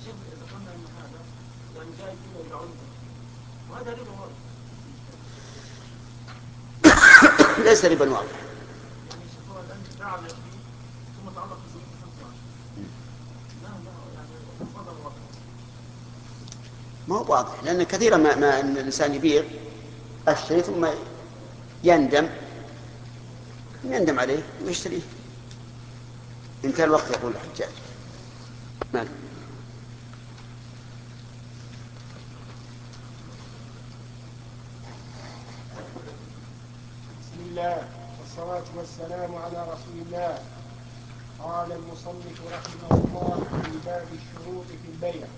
ليس ربا واضح. ما هو واضح لأن كثيرا ما, ما الإنسان يبيع الشيء ثم يندم يندم عليه ويشتريه. انتهى الوقت يقول الحجاج. مال. بسم الله والصلاة والسلام على رسول الله. قال المصنف رحمه الله في باب الشروط في البيع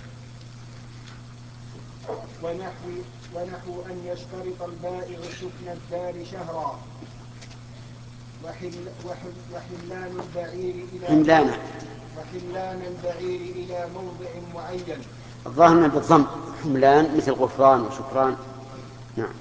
ونحو, ونحو أن يشترط البائع سكن الدار شهرا وحل وحل وحلان البعير إلى حملانه وحملان البعير إلى موضع معين. الظاهر بالضم، حملان مثل غفران وشكران. نعم.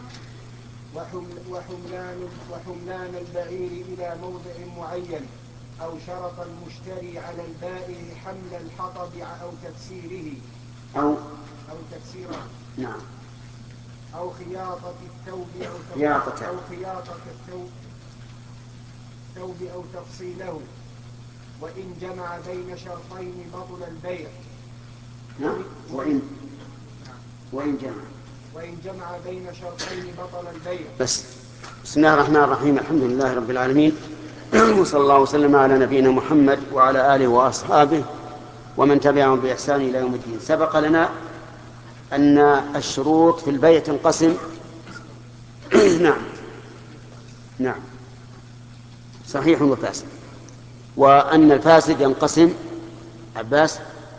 وحملان, وحملان البعير إلى موضع معين، أو شرط المشتري على البائع حمل الحطب أو تكسيره أو أو تكسيره نعم أو خياطة الثوب أو خياطة أو خياطة الثوب ثوب أو تفصيله، وإن جمع بين شرطين بطل البيع. نعم. وإن وإن جمع وإن جمع بين شرطين بطل البيع. بس. بسم الله الرحمن الرحيم، الحمد لله رب العالمين، وصلى الله وسلم على نبينا محمد وعلى آله وأصحابه ومن تبعهم بإحسان إلى يوم الدين. سبق لنا أن الشروط في البيع تنقسم نعم نعم صحيح وفاسد، وأن الفاسد ينقسم. عباس.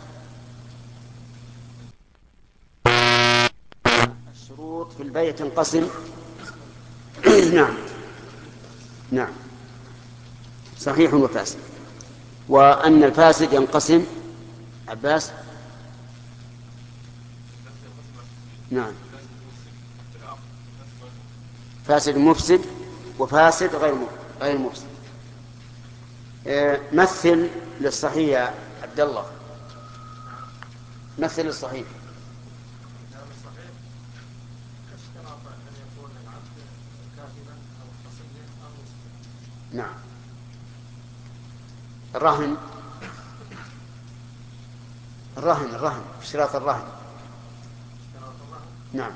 الشروط في البيع تنقسم نعم نعم صحيح وفاسد، وأن الفاسد ينقسم. عباس. نعم. فاسد مفسد وفاسد غير غير مفسد. اه مثل للصحيح يا عبد الله، مثل للصحيح. نعم. الرهن الرهن الرهن اشتراط الرهن. نعم.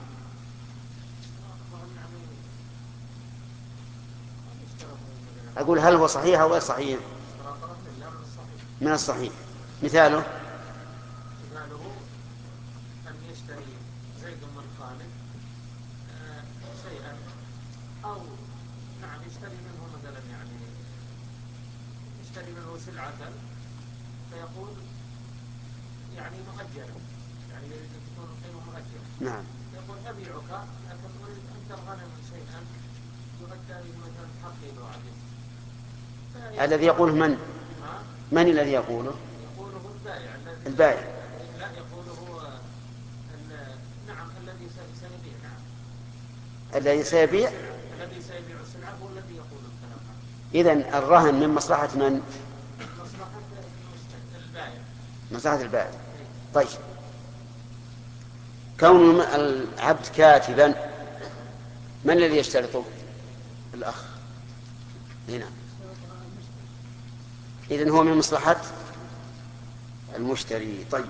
أقول هل هو صحيح أو غير صحيح؟ من الصحيح. مثاله مثاله أن يشتري زيد من خالد شيئا، أو نعم يشتري منه مثلا يعني يشتري منه سلعة فيقول يعني مؤجلة، يعني يريد أن تكون القيمة مؤجلة. نعم. يقول أبيعك لكن أريد أن ترهن شيئا يؤدى لي مثلا حقي وعدل. الذي يقوله من؟ ها؟ من الذي يقوله؟ يقوله البائع. البائع. لا يقوله نعم الذي سيبيع. نعم. الذي سيبيع. الذي سيبيع السلعة هو الذي يقول الكلام. إذن الرهن من مصلحة من؟ مصلحة البائع. مصلحة البائع. طيب، كون العبد كاتبا من الذي يشترطه؟ الأخ هنا. إذن هو من مصلحة المشتري. طيب،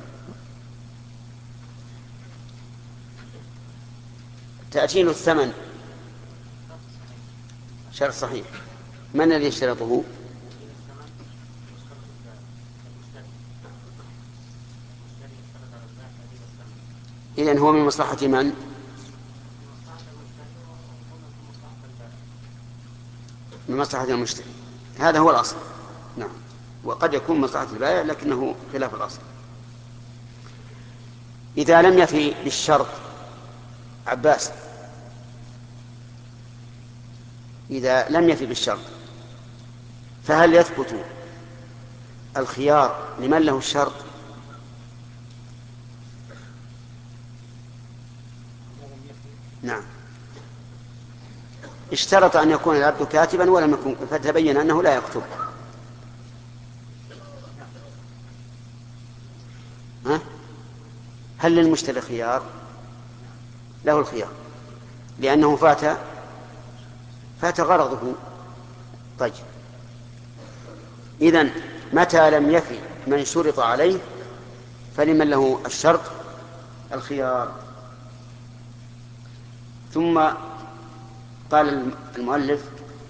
تأجيل الثمن شرط صحيح، من الذي يشترطه؟ إذن هو من مصلحة من؟ من مصلحة المشتري. هذا هو الأصل. نعم. وقد يكون مصلحة البائع لكنه خلاف الأصل. إذا لم يفي بالشرط. عباس. إذا لم يفي بالشرط فهل يثبت الخيار لمن له الشرط؟ نعم. اشترط أن يكون العبد كاتبا ولم يكن، فتبين أنه لا يكتب. ها؟ هل للمشتري خيار؟ له الخيار لأنه فات فات غرضه. طيب، إذن متى لم يفي من شرط عليه فلمن له الشرط الخيار. ثم قال المؤلف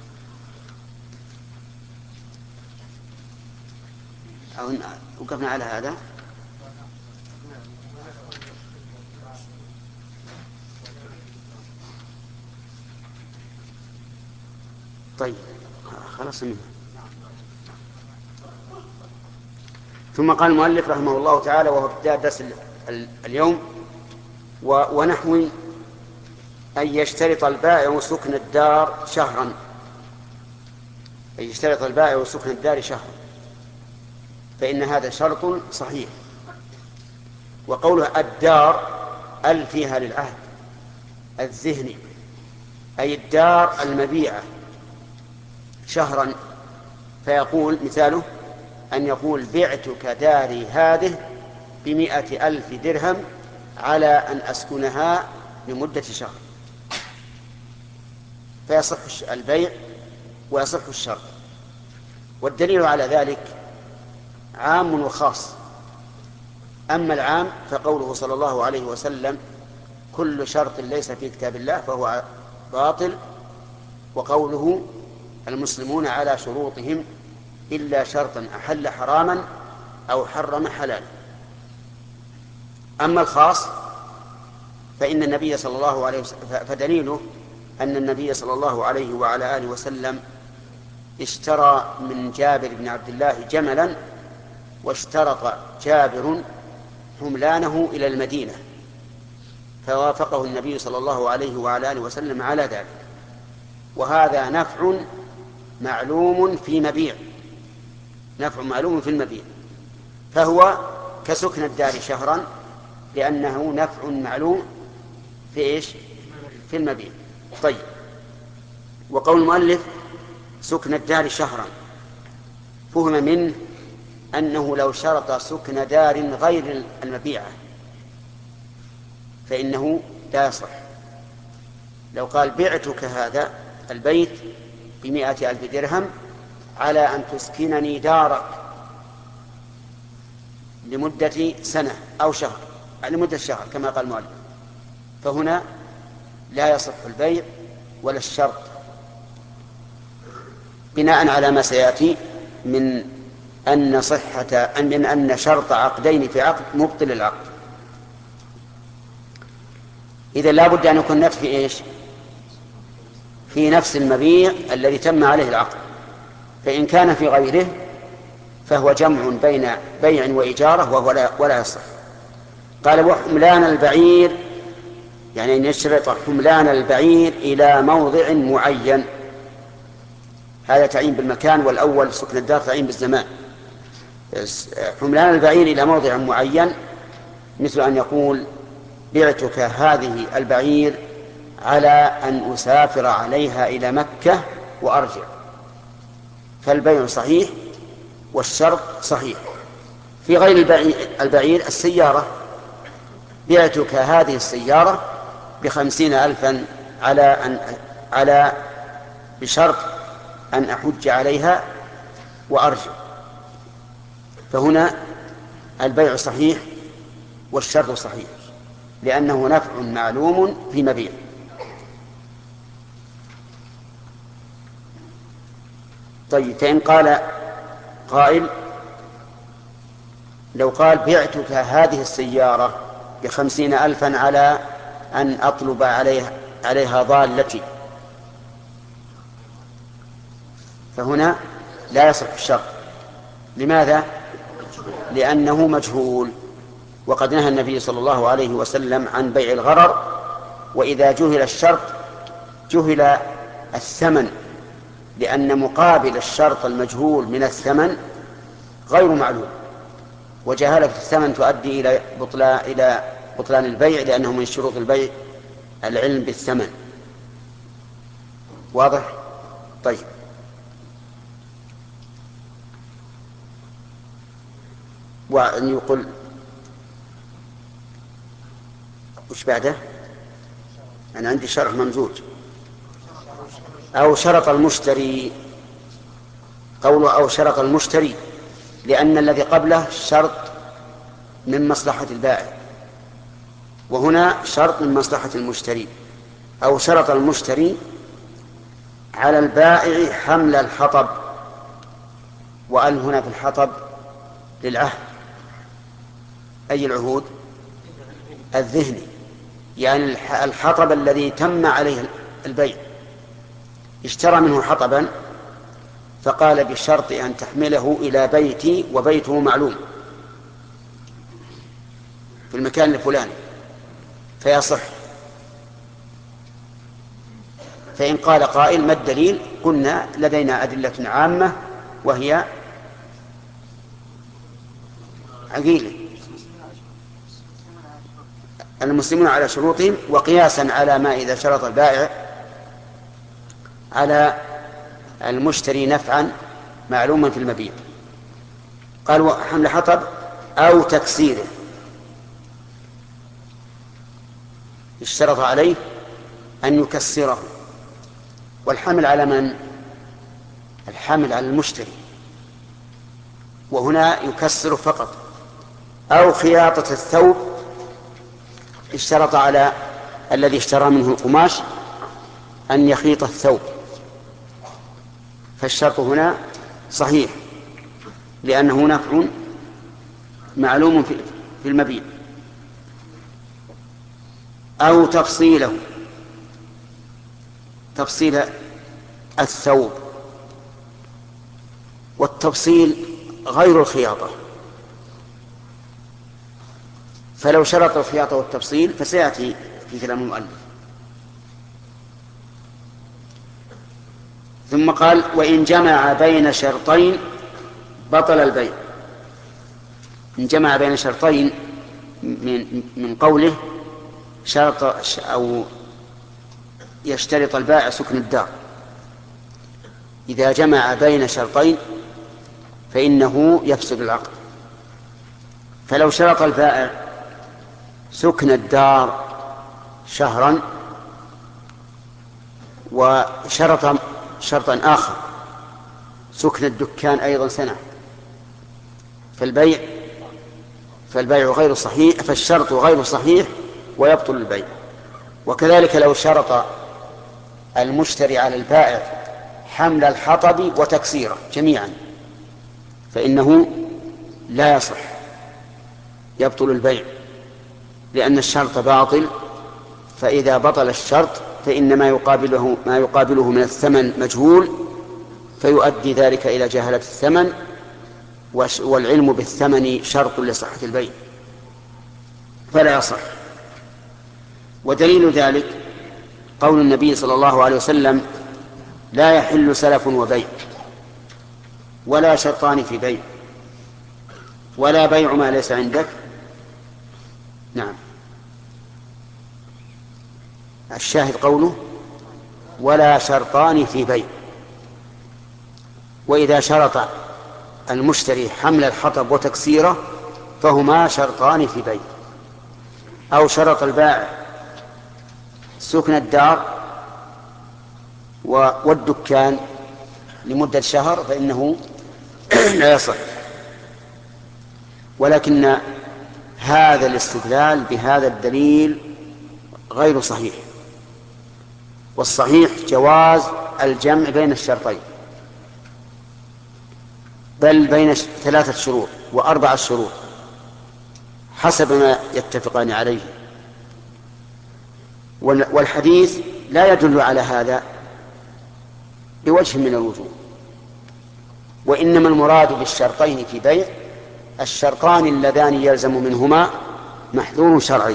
أو وقفنا على هذا. طيب خلاص منه. ثم قال المؤلف رحمه الله تعالى وهو ابتداء درس اليوم: ونحو أن يشترط البائع سكن الدار شهرا، أن يشترط البائع سكن الدار شهرا. فإن هذا شرط صحيح. وقوله الدار ال فيها للعهد الذهني، أي الدار المبيعة شهرا، فيقول مثاله أن يقول بعتك داري هذه بمئة ألف درهم على أن أسكنها لمدة شهر، فيصح البيع ويصح الشرط. والدليل على ذلك عام وخاص. أما العام فقوله صلى الله عليه وسلم كل شرط ليس في كتاب الله فهو باطل، وقوله المسلمون على شروطهم إلا شرطا أحل حراما أو حرم حلالا. أما الخاص فإن النبي صلى الله عليه وسلم فدليله أن النبي صلى الله عليه وعلى آله وسلم اشترى من جابر بن عبد الله جملا، واشترط جابر حملانه إلى المدينة، فوافقه النبي صلى الله عليه وعلى آله وسلم على ذلك. وهذا نفع معلوم في مبيع، نفع معلوم في المبيع، فهو كسكن الدار شهرا لأنه نفع معلوم في إيش؟ في المبيع. طيب، وقول المؤلف سكن الدار شهرا فهم منه أنه لو شرط سكن دار غير المبيعة فإنه لا يصح. لو قال بعتك هذا البيت بمئة ألف درهم على أن تسكنني دارك لمدة سنة أو شهر، لمدة شهر كما قال المؤلف، فهنا لا يصح البيع ولا الشرط، بناء على ما سيأتي من أن صحة من أن شرط عقدين في عقد مبطل العقد. إذا لا بد أن يكون نفس في إيش؟ في نفس المبيع الذي تم عليه العقد، فإن كان في غيره فهو جمع بين بيع وإجارة وهو لا ولا يصح. قال وحملان البعير، يعني أن يشترط حملان البعير إلى موضع معين، هذا تعيين بالمكان، والأول سكن الدار تعيين بالزمان. حملان البعير إلى موضع معين مثل أن يقول بعتك هذه البعير على أن أسافر عليها إلى مكة وأرجع، فالبيع صحيح والشرط صحيح. في غير البعير السيارة، بعتك هذه السيارة بخمسين ألفا على أن على بشرط أن أحج عليها وأرجع، فهنا البيع صحيح والشرط صحيح لأنه نفع معلوم في مبيع. طيب، فإن قال قائل لو قال بعتك هذه السيارة بخمسين ألفا على أن أطلب عليها, عليها ضالتي، فهنا لا يصح الشرط. لماذا؟ لأنه مجهول، وقد نهى النبي صلى الله عليه وسلم عن بيع الغرر، وإذا جهل الشرط جهل الثمن، لأن مقابل الشرط المجهول من الثمن غير معلوم، وجهالة الثمن تؤدي إلى بطلان إلى بطلان البيع، لأنه من شروط البيع العلم بالثمن. واضح؟ طيب، وأن يقول وش بعده؟ أنا عندي شرح ممزوج. أو شرط المشتري، قوله أو شرط المشتري، لأن الذي قبله شرط من مصلحة البائع، وهنا شرط من مصلحة المشتري. أو شرط المشتري على البائع حمل الحطب، وأن هنا في الحطب للعهد، أي العهود؟ الذهني، يعني الحطب الذي تم عليه البيع، اشترى منه حطبا فقال بشرط أن تحمله إلى بيتي وبيته معلوم في المكان الفلاني فيصح. فإن قال قائل ما الدليل؟ قلنا لدينا أدلة عامة، وهي عقيلة. المسلمون على شروطهم، وقياسا على ما إذا شرط البائع على المشتري نفعا معلوما في المبيع. قال حمل حطب أو تكسيره، اشترط عليه أن يكسره. والحمل على من؟ الحمل على المشتري، وهنا يكسر فقط. أو خياطة الثوب، اشترط على الذي اشترى منه القماش أن يخيط الثوب، فالشرط هنا صحيح لأنه نفع معلوم في المبيع. أو تفصيله، تفصيل الثوب، والتفصيل غير الخياطة، فلو شرط الخياطة والتفصيل فسيأتي في كلام المؤلف. ثم قال وإن جمع بين شرطين بطل البيع. إن جمع بين شرطين من, من قوله شرط أو يشترط البائع سكن الدار، إذا جمع بين شرطين فإنه يفسد العقد. فلو شرط البائع سكن الدار شهرا وشرط شرطا آخر سكن الدكان أيضا سنة، فالبيع فالبيع غير صحيح، فالشرط غير صحيح ويبطل البيع. وكذلك لو شرط المشتري على البائع حمل الحطب وتكسيره جميعا فإنه لا يصح، يبطل البيع، لأن الشرط باطل. فإذا بطل الشرط فإن ما يقابله ما يقابله من الثمن مجهول، فيؤدي ذلك إلى جهالة الثمن، والعلم بالثمن شرط لصحة البيع، فلا يصح. ودليل ذلك قول النبي صلى الله عليه وسلم لا يحل سلف وبيع، ولا شرطان في بيع، ولا بيع ما ليس عندك. نعم، الشاهد قوله ولا شرطان في بيع. وإذا شرط المشتري حمل الحطب وتكسيره فهما شرطان في بيع. أو شرط البائع سكن الدار والدكان لمدة شهر فإنه لا يصح. ولكن هذا الاستدلال بهذا الدليل غير صحيح، والصحيح جواز الجمع بين الشرطين، بل بين ثلاثة شروط وأربعة شروط حسب ما يتفقان عليه. والحديث لا يدل على هذا بوجه من الوجوه، وإنما المراد بالشرطين في بيع الشرطان اللذان يلزم منهما محذور شرعي،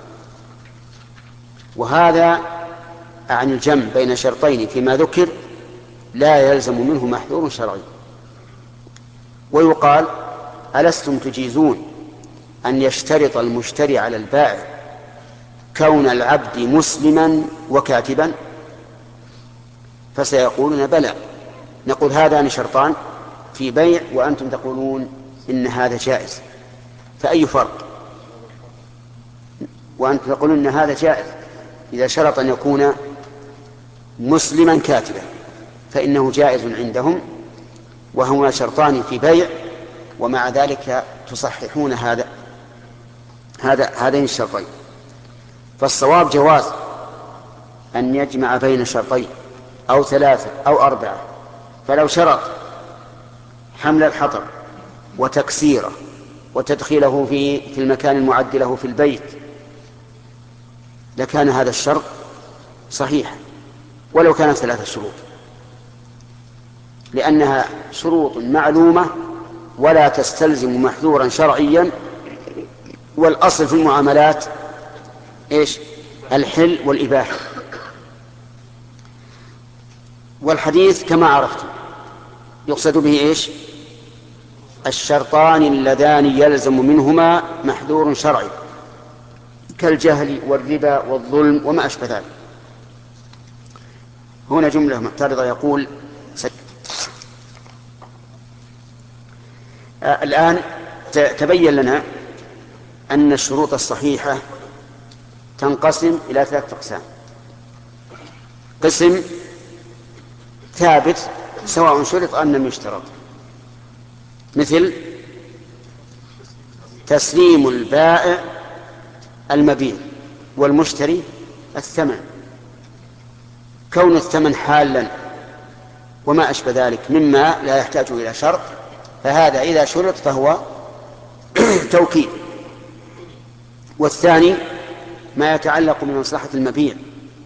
وهذا عن الجمع بين شرطين فيما ذكر لا يلزم منه محذور شرعي. ويقال ألستم تجيزون أن يشترط المشتري على البائع كون العبد مسلما وكاتبا؟ فسيقولون بلى. نقول هذان شرطان في بيع وأنتم تقولون إن هذا جائز، فأي فرق؟ وأنتم تقولون إن هذا جائز إذا شرط أن يكون مسلما كاتبا فإنه جائز عندهم، وهما شرطان في بيع، ومع ذلك تصححون هذا هذا هذين الشرطين. فالصواب جواز أن يجمع بين شرطين أو ثلاثة أو أربعة. فلو شرط حمل الحطب وتكسيره وتدخيله في في المكان المعد له في البيت لكان هذا الشرط صحيح ولو كانت ثلاثة شروط، لأنها شروط معلومة ولا تستلزم محذورا شرعيا، والأصل في المعاملات إيش؟ الحل والإباحة. والحديث كما عرفتم يقصد به إيش؟ الشرطان اللذان يلزم منهما محذور شرعي كالجهل والربا والظلم وما أشبه ذلك. هنا جملة معترضة يقول آه الآن تبين لنا أن الشروط الصحيحة تنقسم إلى ثلاثة أقسام. قسم ثابت سواء شرط أم لم يشترط، مثل تسليم البائع المبيع والمشتري الثمن، كون الثمن حالا وما أشبه ذلك مما لا يحتاج إلى شرط، فهذا إذا شرط فهو توكيد. والثاني ما يتعلق بمصلحة المبيع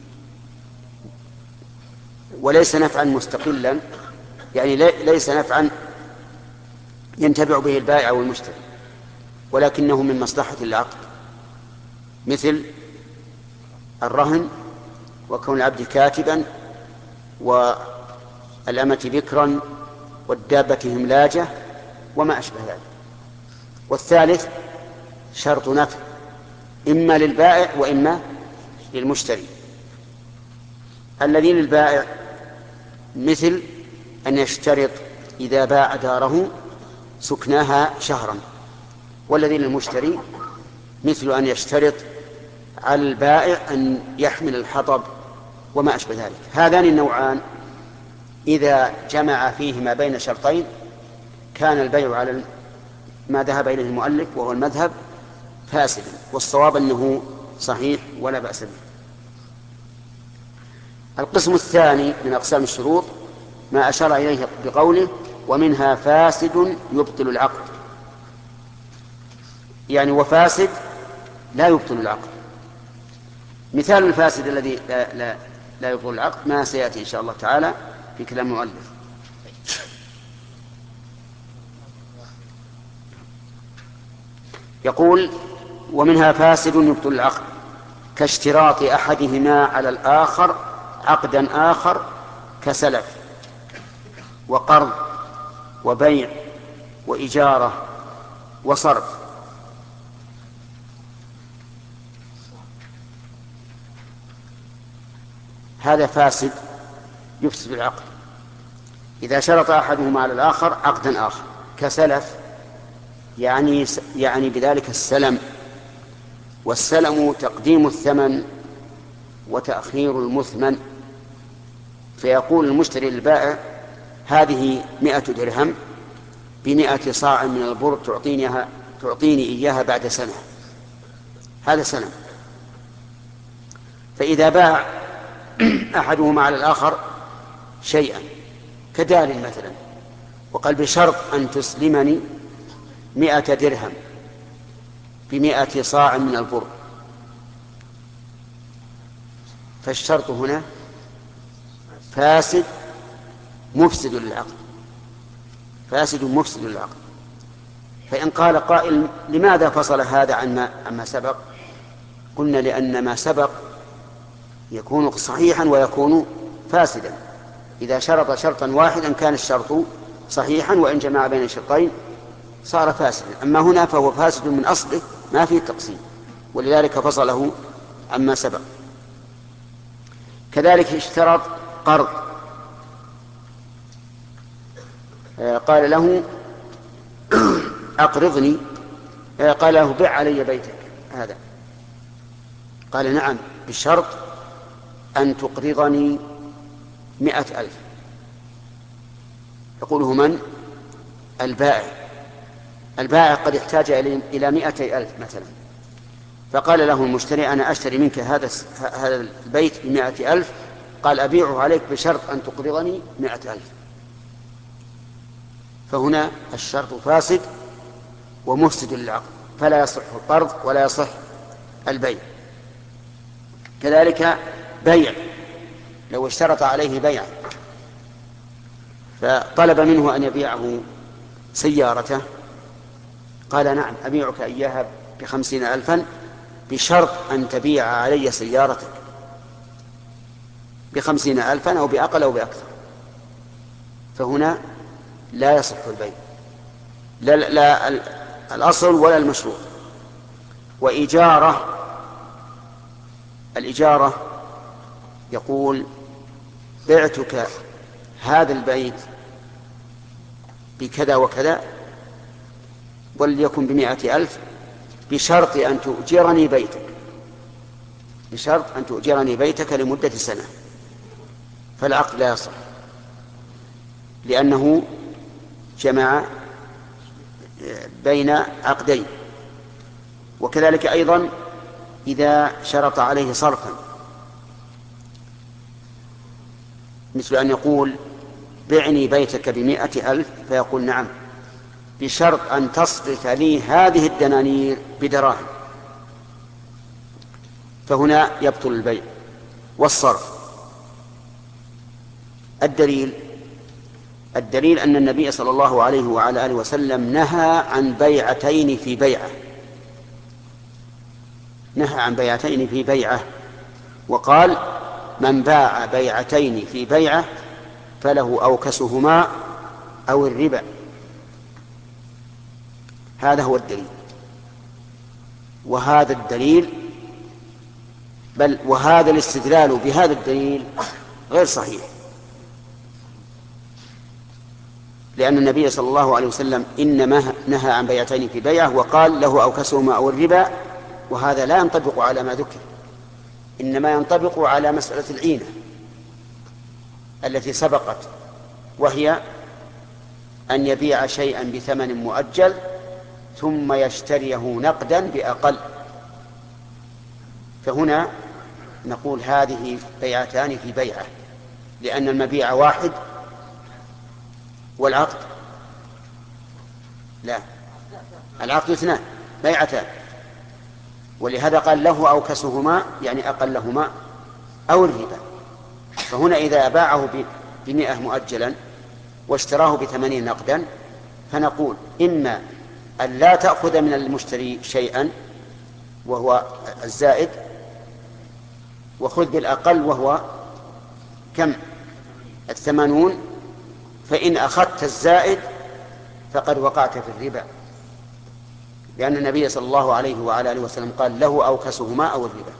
وليس نفعا مستقلا، يعني ليس نفعا ينتفع به البائع والمشتري ولكنه من مصلحة العقد، مثل الرهن وكون العبد كاتبا والأمة بكرا والدابة هملاجة وما أشبه ذلك. والثالث شرط نفع إما للبائع وإما للمشتري. الذي للبائع مثل أن يشترط إذا باع داره سكناها شهرا، والذي للمشتري مثل أن يشترط على البائع أن يحمل الحطب وما أشبه ذلك. هذان النوعان إذا جمع فيهما بين شرطين كان البيع على ما ذهب إليه المؤلف وهو المذهب فاسدا، والصواب أنه صحيح ولا بأس به. القسم الثاني من أقسام الشروط ما أشار إليه بقوله ومنها فاسد يبطل العقد، يعني وفاسد لا يبطل العقد. مثال الفاسد الذي لا, لا, لا يبطل العقد ما سيأتي إن شاء الله تعالى في كلام المؤلف. يقول ومنها فاسد يبطل العقد كاشتراط أحدهما على الآخر عقدا آخر كسلف وقرض وبيع وإجارة وصرف. هذا فاسد يفسد العقد إذا شرط أحدهما على الآخر عقدا آخر كسلف، يعني يعني بذلك السلم، والسلم تقديم الثمن وتأخير المثمن. فيقول المشتري للبائع هذه مئة درهم بمئة صاع من البر تعطينيها تعطيني إياها بعد سنة، هذا سلم. فإذا باع أحدهما على الآخر شيئا كدار مثلا وقال بشرط أن تسلمني مئة درهم بمئة صاع من البر، فالشرط هنا فاسد مفسد للعقد، فاسد مفسد للعقد. فإن قال قائل لماذا فصل هذا عما عما سبق؟ قلنا لأن ما سبق يكون صحيحا ويكون فاسدا. إذا شرط شرطا واحدا كان الشرط صحيحا، وإن جمع بين الشرطين صار فاسدا. أما هنا فهو فاسد من أصله ما فيه تقسيم، ولذلك فصله عما سبق. كذلك اشترط قرض، قال له أقرضني، قال له بع علي بيتك، هذا قال نعم بشرط أن تقرضني مئة ألف. يقوله من؟ البائع. البائع قد احتاج إلى مئتي ألف مثلا، فقال له المشتري أنا أشتري منك هذا هذا البيت بمئة ألف، قال أبيعه عليك بشرط أن تقرضني مئة ألف. فهنا الشرط فاسد ومفسد للعقد، فلا يصح القرض ولا يصح البيع. كذلك بيع، لو اشترط عليه بيع فطلب منه أن يبيعه سيارته، قال نعم أبيعك إياها بخمسين ألفا بشرط أن تبيع علي سيارتك بخمسين ألفا أو بأقل أو بأكثر، فهنا لا يصح البيع لا, لا الأصل ولا المشروط. وإجارة، الإجارة يقول بعتك هذا البيت بكذا وكذا وليكن بمائة ألف بشرط أن تؤجرني بيتك، بشرط أن تؤجرني بيتك لمدة سنة، فالعقد لا يصح لأنه جمع بين عقدين. وكذلك أيضا إذا شرط عليه صرفا، مثل أن يقول بعني بيتك بمائة ألف فيقول نعم بشرط أن تصرف لي هذه الدنانير بدراهم، فهنا يبطل البيع والصرف. الدليل الدليل أن النبي صلى الله عليه وعلى آله وسلم نهى عن بيعتين في بيعة، نهى عن بيعتين في بيعة وقال من باع بيعتين في بيعة فله أوكسهما أو الربا. هذا هو الدليل، وهذا الدليل بل وهذا الاستدلال بهذا الدليل غير صحيح، لأن النبي صلى الله عليه وسلم إنما نهى عن بيعتين في بيعة وقال له أوكسهما أو الربا، وهذا لا ينطبق على ما ذكر، إنما ينطبق على مسألة العينة التي سبقت، وهي أن يبيع شيئا بثمن مؤجل ثم يشتريه نقدا بأقل. فهنا نقول هذه بيعتان في بيعة، لأن المبيع واحد والعقد لا، العقد اثنان، بيعتان، ولهذا قال له أوكسهما يعني أقلهما أو الربا. فهنا إذا باعه بمئة مؤجلا واشتراه بثمانين نقدا فنقول إما أن لا تأخذ من المشتري شيئا وهو الزائد، وخذ بالأقل وهو كم؟ الثمانون، فإن أخذت الزائد فقد وقعت في الربا، لأن النبي صلى الله عليه وعلى آله وسلم قال له أوكسهما أو الربا.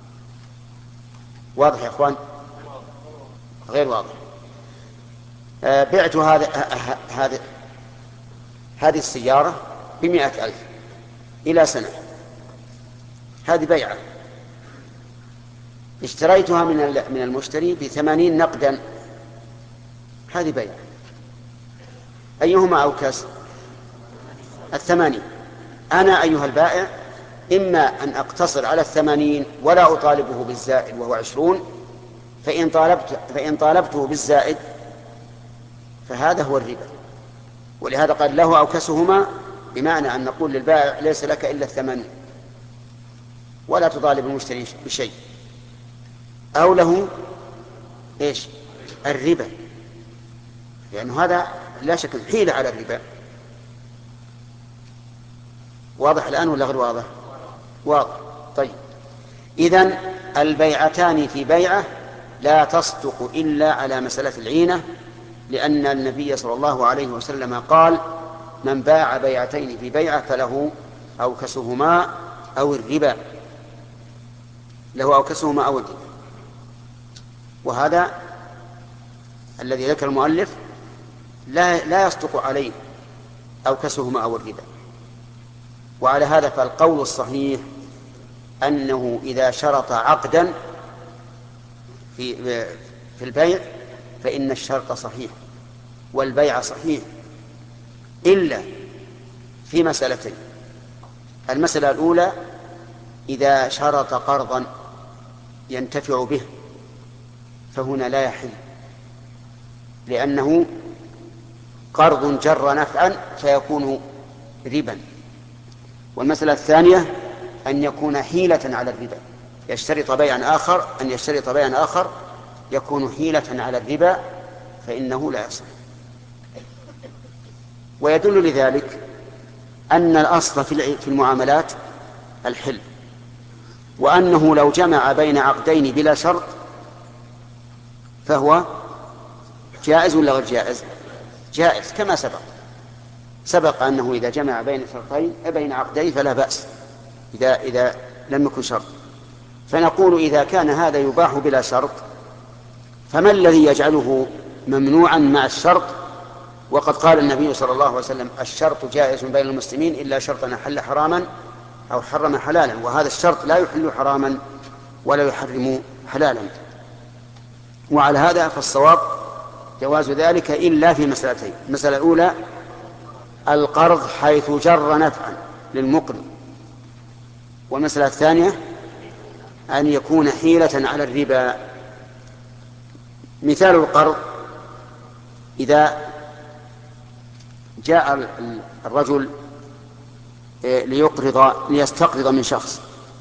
واضح يا أخوان؟ غير واضح. آه بعت هذا هذا هذه السيارة بمئة ألف إلى سنة، هذه بيعة، اشتريتها من من المشتري بثمانين نقدا، هذه بيعة. أيهما أوكس؟ الثمانين. أنا أيها البائع إما أن أقتصر على الثمانين ولا أطالبه بالزائد وهو عشرون، فإن طالبت فإن طالبته بالزائد فهذا هو الربا. ولهذا قال له أوكسهما، بمعنى أن نقول للبائع ليس لك إلا الثمانين ولا تطالب المشتري بشيء، أو له إيش؟ الربا، لأنه هذا لا شك حيلة على الربا. واضح الآن ولا غير واضح؟ واضح. طيب، إذن البيعتان في بيعة لا تصدق إلا على مسألة العينة، لأن النبي صلى الله عليه وسلم قال من باع بيعتين في بيعة فله أوكسهما أو الربا، له أوكسهما أو الربا. وهذا الذي ذكر المؤلف لا, لا يصدق عليه أوكسهما أو الربا. وعلى هذا فالقول الصحيح أنه إذا شرط عقدا في, في البيع فإن الشرط صحيح والبيع صحيح، إلا في مسألتين. المسألة الأولى إذا شرط قرضا ينتفع به فهنا لا يحل، لأنه قرض جر نفعا فيكون ربا. والمسألة الثانية أن يكون حيلة على الربا، يشترط بيعا آخر أن يشترط بيعا آخر يكون حيلة على الربا فإنه لا يصح. ويدل لذلك أن الأصل في المعاملات الحل، وأنه لو جمع بين عقدين بلا شرط فهو جائز ولا غير جائز؟ جائز كما سبق. سبق أنه إذا جمع بين شرطين بين عقدين فلا بأس إذا, إذا لم يكن شرط. فنقول إذا كان هذا يباح بلا شرط فما الذي يجعله ممنوعا مع الشرط؟ وقد قال النبي صلى الله عليه وسلم الشرط جائز بين المسلمين إلا شرطا حل حراما أو حرم حلالا، وهذا الشرط لا يحل حراما ولا يحرم حلالا. وعلى هذا فالصواب جواز ذلك إلا في مسألتين: المسألة الأولى القرض حيث جر نفعا للمقرض، والمسألة الثانية أن يكون حيلة على الربا. مثال القرض: إذا جاء الرجل ليقرض ليستقرض من شخص،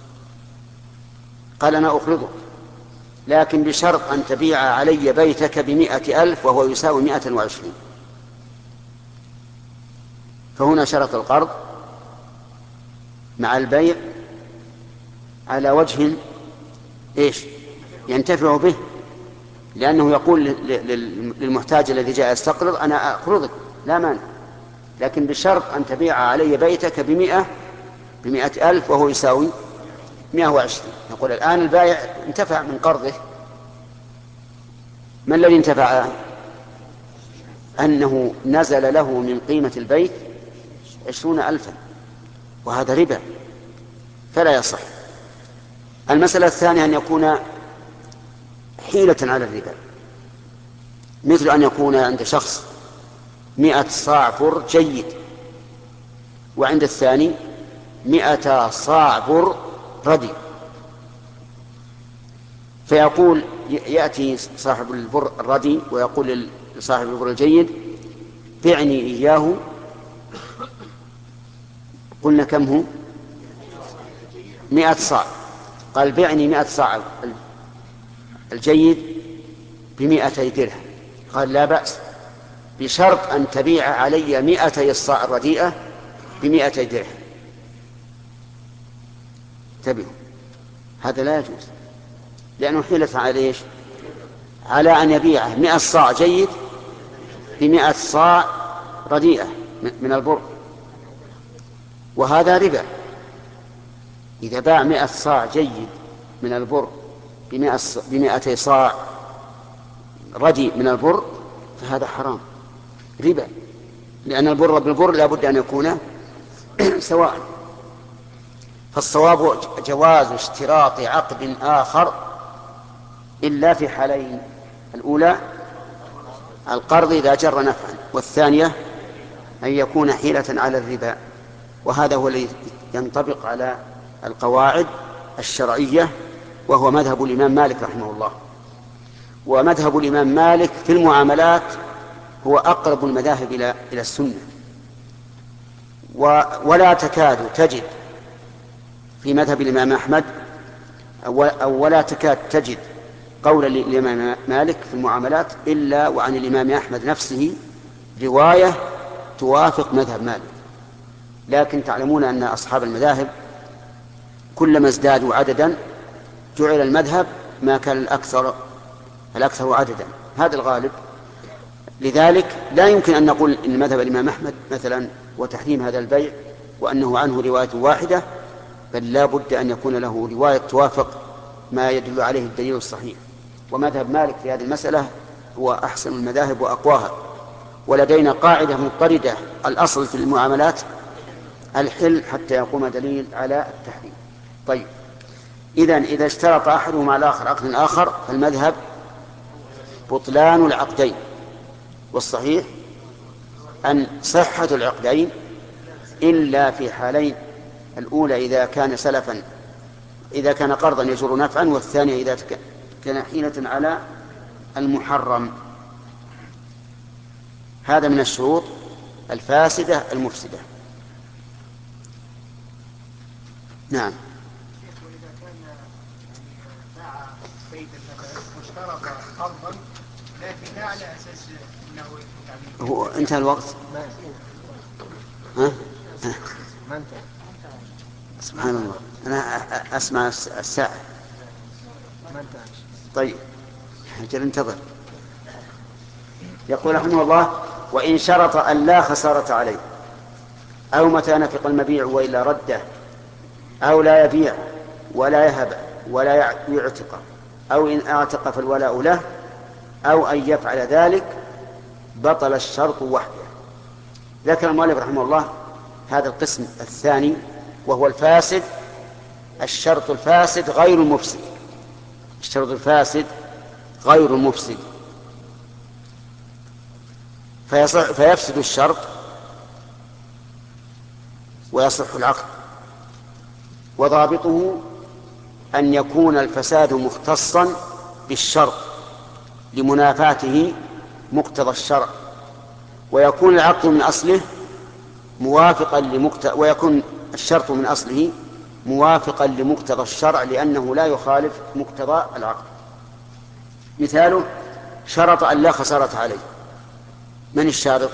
قال أنا أقرضك لكن بشرط أن تبيع علي بيتك بمئة ألف وهو يساوي مئة وعشرين، فهنا شرط القرض مع البيع على وجه إيش ينتفع به، لأنه يقول للمحتاج الذي جاء يستقرض أنا أقرضك لا مانع، لكن بشرط أن تبيع علي بيتك بمئة بمئة ألف وهو يساوي مئة وعشرين. نقول الآن البائع انتفع من قرضه. ما الذي انتفع؟ أنه نزل له من قيمة البيت عشرون ألفا، وهذا ربا فلا يصح. المسألة الثانية أن يكون حيلة على الربا، مثل أن يكون عند شخص مئة صاع بر جيد وعند الثاني مئة صاع بر ردي، فيقول يأتي صاحب البر الردي ويقول لصاحب البر الجيد بعني إياه. قلنا كم هو؟ مئة صاع. قال بعني مئة صاع الجيد بمئتي درهم. قال لا بأس بشرط أن تبيع علي مئتي الصاع الرديئة بمئتي درهم. انتبهوا، هذا لا يجوز، لأنه حيلة على إيش؟ على أن يبيع مئة صاع جيد بمئة صاع رديئة من البر، وهذا ربا. إذا باع مئة صاع جيد من البر بمئتي صاع رديء من البر فهذا حرام ربا، لأن البر بالبر لا بد أن يكون سواء. فالصواب جواز اشتراط عقد آخر إلا في حالين: الأولى القرض إذا جر نفعا، والثانية أن يكون حيلة على الربا. وهذا هو الذي ينطبق على القواعد الشرعية، وهو مذهب الإمام مالك رحمه الله. ومذهب الإمام مالك في المعاملات هو أقرب المذاهب إلى إلى السنة، ولا تكاد تجد في مذهب الإمام أحمد أو ولا تكاد تجد قول الإمام مالك في المعاملات إلا وعن الإمام أحمد نفسه رواية توافق مذهب مالك. لكن تعلمون أن أصحاب المذاهب كلما ازدادوا عددا جعل المذهب ما كان الأكثر الأكثر عددا، هذا الغالب. لذلك لا يمكن أن نقول إن مذهب الإمام أحمد مثلا وتحريم هذا البيع وأنه عنه رواية واحدة، بل لا بد أن يكون له رواية توافق ما يدل عليه الدليل الصحيح. ومذهب مالك في هذه المسألة هو أحسن المذاهب وأقواها. ولدينا قاعدة مضطردة: الأصل في المعاملات الحل حتى يقوم دليل على التحريم. طيب، إذن إذا اشترط أحدهما على الآخر عقد آخر فالمذهب بطلان العقدين، والصحيح أن صحة العقدين إلا في حالين: الأولى إذا كان سلفا إذا كان قرضا يجر نفعا، والثانية إذا كان حيلة على المحرم. هذا من الشروط الفاسدة المفسدة. نعم. وإذا كان باع بيتا واشترط قرضا لكن لا على أساس أنه هو انتهى الوقت. ها؟ ها؟ سبحان الله، أنا أسمع الساعة. طيب أجل انتظر. يقول رحمه الله: وإن شرط أن لا خسارة عليه. أو متى نفق المبيع وإلا رده، أو لا يبيع ولا يهب ولا يعتق، أو إن أعتق فالولاء له، أو أن يفعل ذلك بطل الشرط وحده. ذكر المؤلف رحمه الله هذا القسم الثاني وهو الفاسد، الشرط الفاسد غير المفسد، الشرط الفاسد غير المفسد، فيفسد الشرط ويصح العقد. وضابطه أن يكون الفساد مختصا بالشرط لمنافاته مقتضى الشرع، ويكون العقد من أصله موافقا لمقتضى ويكون الشرط من أصله موافقا لمقتضى الشرع لأنه لا يخالف مقتضى العقد. مثاله: شرط أن لا خسارة عليه. من الشارط؟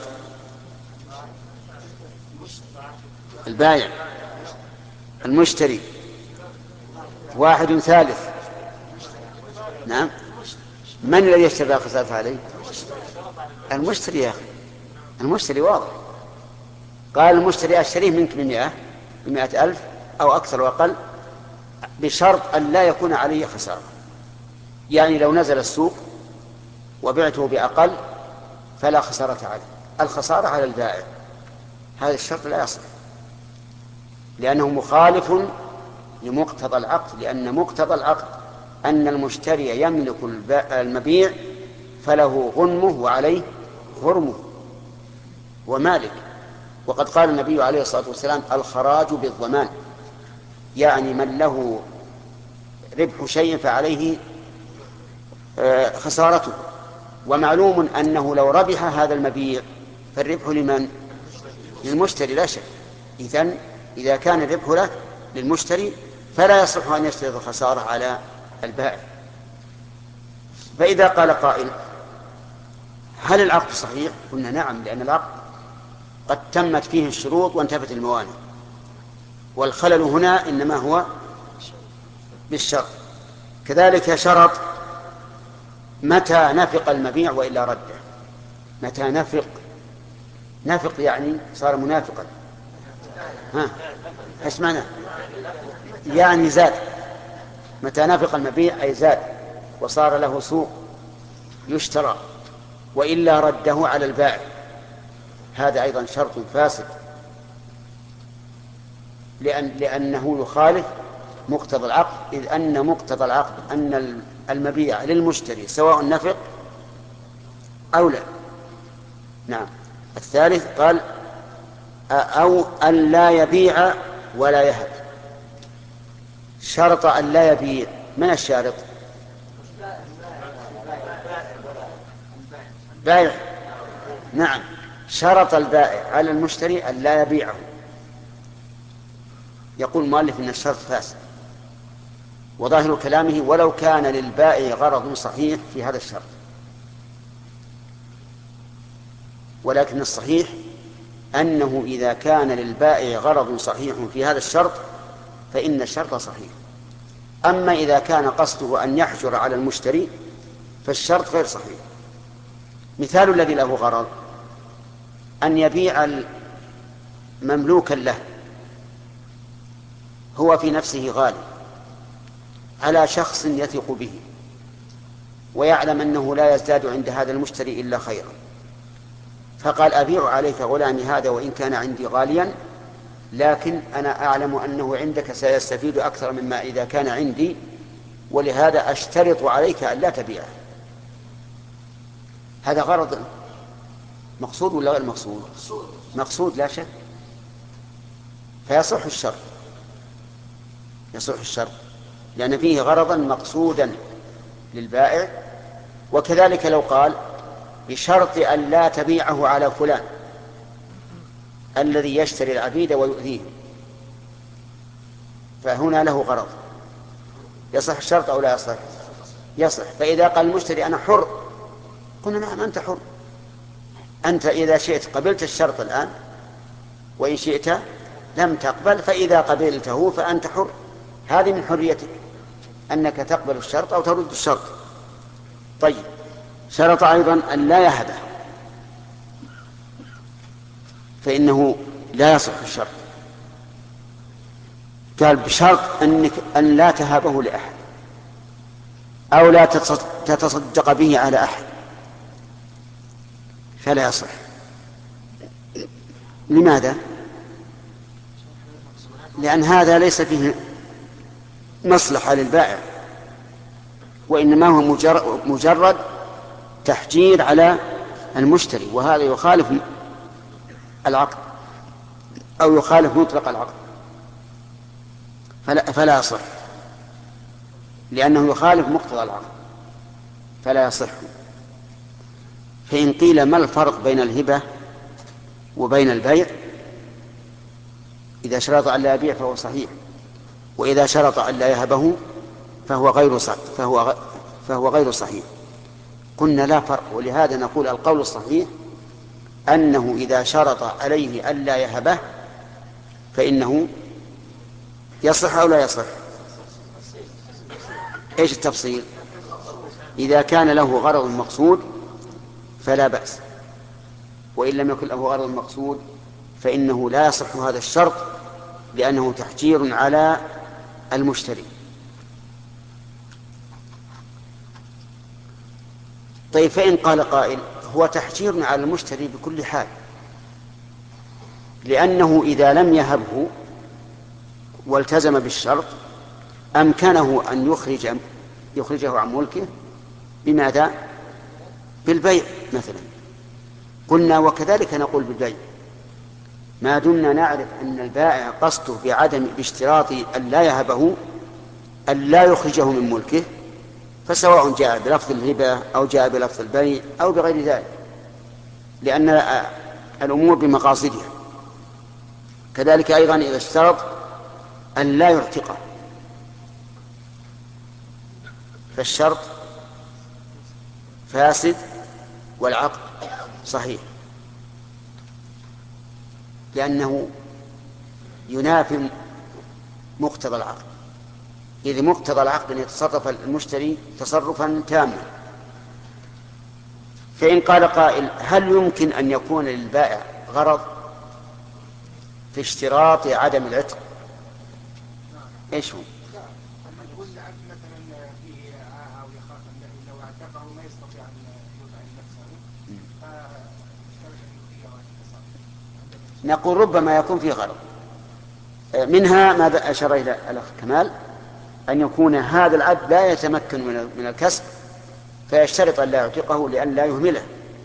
البائع، المشتري، واحد ثالث. نعم، من الذي يشتري لا خسارة عليه؟ المشتري يا أخي، المشتري واضح. قال المشتري أشتريه منك بمئة بمئة ألف أو أكثر وأقل بشرط أن لا يكون عليه خسارة. يعني لو نزل السوق وبعته بأقل فلا خسارة عليه، الخسارة على البائع. هذا الشرط لا يصح لأنه مخالف لمقتضى العقد، لأن مقتضى العقد أن المشتري يملك المبيع فله غنمه وعليه غرمه ومالك. وقد قال النبي عليه الصلاة والسلام: الخراج بالضمان، يعني من له ربح شيء فعليه خسارته. ومعلوم أنه لو ربح هذا المبيع فالربح لمن؟ للمشتري لا شك. إذن إذا كان الربح له للمشتري فلا يصح أن يشترط الخسارة على البائع. فإذا قال قائل: هل العقد صحيح؟ قلنا نعم، لأن العقد قد تمت فيه الشروط وانتفت الموانع، والخلل هنا إنما هو بالشرط. كذلك شرط متى نفق المبيع وإلا رده. متى نفق؟ نفق يعني صار منافقا. ها ايش معنى؟ يعني زاد. متى نفق المبيع أي زاد وصار له سوق يشترى، وإلا رده على البائع. هذا أيضا شرط فاسد لأن لأنه يخالف مقتضى العقد، إذ أن مقتضى العقد أن المبيع للمشتري سواء نفق أو لا. نعم. الثالث قال: أو أن لا يبيع ولا يهب. شرط أن لا يبيع. من الشارط؟ بائع. نعم، شرط البائع على المشتري أن لا يبيعه. يقول المؤلف إن الشرط فاسد، وظاهر كلامه: ولو كان للبائع غرض صحيح في هذا الشرط. ولكن الصحيح أنه إذا كان للبائع غرض صحيح في هذا الشرط فإن الشرط صحيح. أما إذا كان قصده أن يحجر على المشتري فالشرط غير صحيح. مثال الذي له غرض: أن يبيع مملوكا له هو في نفسه غالي على شخص يثق به ويعلم أنه لا يزداد عند هذا المشتري إلا خيرا، فقال: أبيع عليك غلامي هذا وإن كان عندي غاليا، لكن أنا أعلم أنه عندك سيستفيد أكثر مما إذا كان عندي، ولهذا أشترط عليك أن لا تبيعه. هذا غرض مقصود ولا غير مقصود؟ مقصود لا شك، فيصح الشرط، يصح الشرط لأن فيه غرضا مقصودا للبائع. وكذلك لو قال: بشرط أن لا تبيعه على فلان الذي يشتري العبيد ويؤذيه، فهنا له غرض. يصح الشرط أو لا يصح؟ يصح. فإذا قال المشتري: أنا حر، قلنا: نعم أنت حر، أنت إذا شئت قبلت الشرط الآن، وإن شئت لم تقبل، فإذا قبلته فأنت حر. هذه من حريتك أنك تقبل الشرط أو ترد الشرط. طيب، شرط أيضا أن لا يهبه، فإنه لا يصح الشرط. قال بشرط أنك أن لا تهابه لأحد أو لا تتصدق به على أحد فلا يصح. لماذا؟ لأن هذا ليس فيه مصلحة للبائع، وإنما هو مجرد تحجير على المشتري، وهذا يخالف العقد أو يخالف مطلق العقد، فلا, فلا يصح، لأنه يخالف مقتضى العقد فلا يصح. فإن قيل ما الفرق بين الهبة وبين البيع؟ إذا شرط أن لا يبيع فهو صحيح، وإذا شرط أن لا يهبه فهو غير صحيح فهو فهو غير صحيح. قلنا لا فرق، ولهذا نقول القول الصحيح أنه إذا شرط عليه أن لا يهبه فإنه يصح أو لا يصح. إيش التفصيل؟ إذا كان له غرض مقصود فلا بأس، وإن لم يكن له غرض مقصود فإنه لا يصح هذا الشرط، لأنه تحجير على المشتري. طيب فإن قال قائل هو تحجير على المشتري بكل حال، لأنه إذا لم يهبه والتزم بالشرط أمكنه أن يخرج يخرجه عن ملكه بماذا؟ بالبيع مثلا. قلنا وكذلك نقول بالبيع، ما دمنا نعرف أن البائع قصده بعدم باشتراط أن لا يهبه أن لا يخرجه من ملكه، فسواء جاء بلفظ الهبة أو جاء بلفظ البيع أو بغير ذلك، لأن الأمور بمقاصدها. كذلك أيضا إذا اشترط أن لا يعتقه فالشرط فاسد والعقد صحيح، لأنه ينافي مقتضى العقد، إذ مقتضى العقد أن يتصرف المشتري تصرفا تاما. فإن قال قائل هل يمكن أن يكون للبائع غرض في اشتراط عدم العتق؟ إيش هو؟ نقول ربما يكون فيه غرض، منها ما أشار إلى الأخ كمال، أن يكون هذا العبد لا يتمكن من الكسب فيشترط أن لا يعتقه لأن لا يهمله،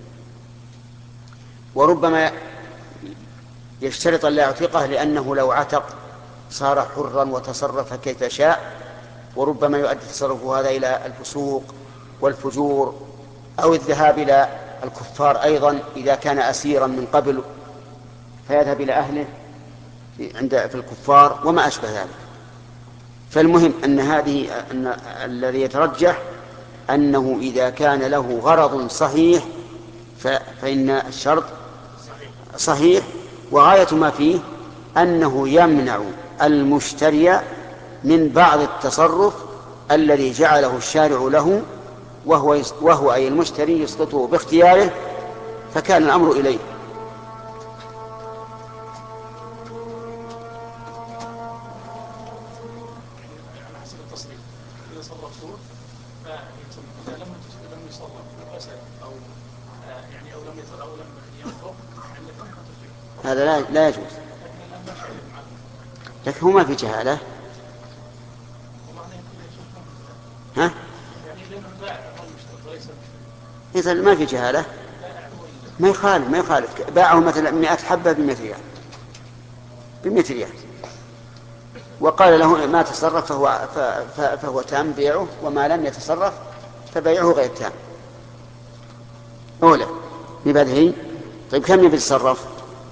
وربما يشترط أن لا يعتقه لأنه لو عتق صار حرا وتصرف كيف شاء، وربما يؤدي تصرفه هذا إلى الفسوق والفجور أو الذهاب إلى الكفار أيضا إذا كان أسيرا من قبل فيذهب إلى أهله عند في الكفار وما أشبه ذلك. فالمهم أن هذه أن الذي يترجح أنه إذا كان له غرض صحيح فإن الشرط صحيح، وغاية ما فيه أنه يمنع المشتري من بعض التصرف الذي جعله الشارع له، وهو, وهو أي المشتري يسقطه باختياره، فكان الأمر إليه. هذا لا, لا يجوز، لكن هو ما في جهالة. ها؟ إذا ما في جهالة ما يخالف ما يخالف باعه مثلا مئة حبة بمئة ريال بمئة ريال وقال له ما تصرف فهو, فهو تام بيعه، وما لم يتصرف فبيعه غير تام. أولا ببدهي. طيب كم يتصرف؟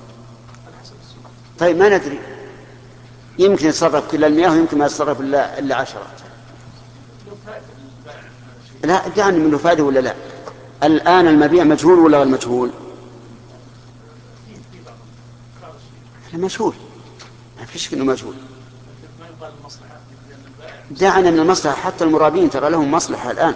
طيب ما ندري، يمكن يتصرف كل المئة ويمكن ما يتصرف إلا, إلا عشرة. لا دعني منه فائدة ولا لا؟ الآن المبيع مجهول ولا غير مجهول؟ مجهول، ما فيش إنه مجهول. دعنا من المصلحة، حتى المرابين ترى لهم مصلحة الآن.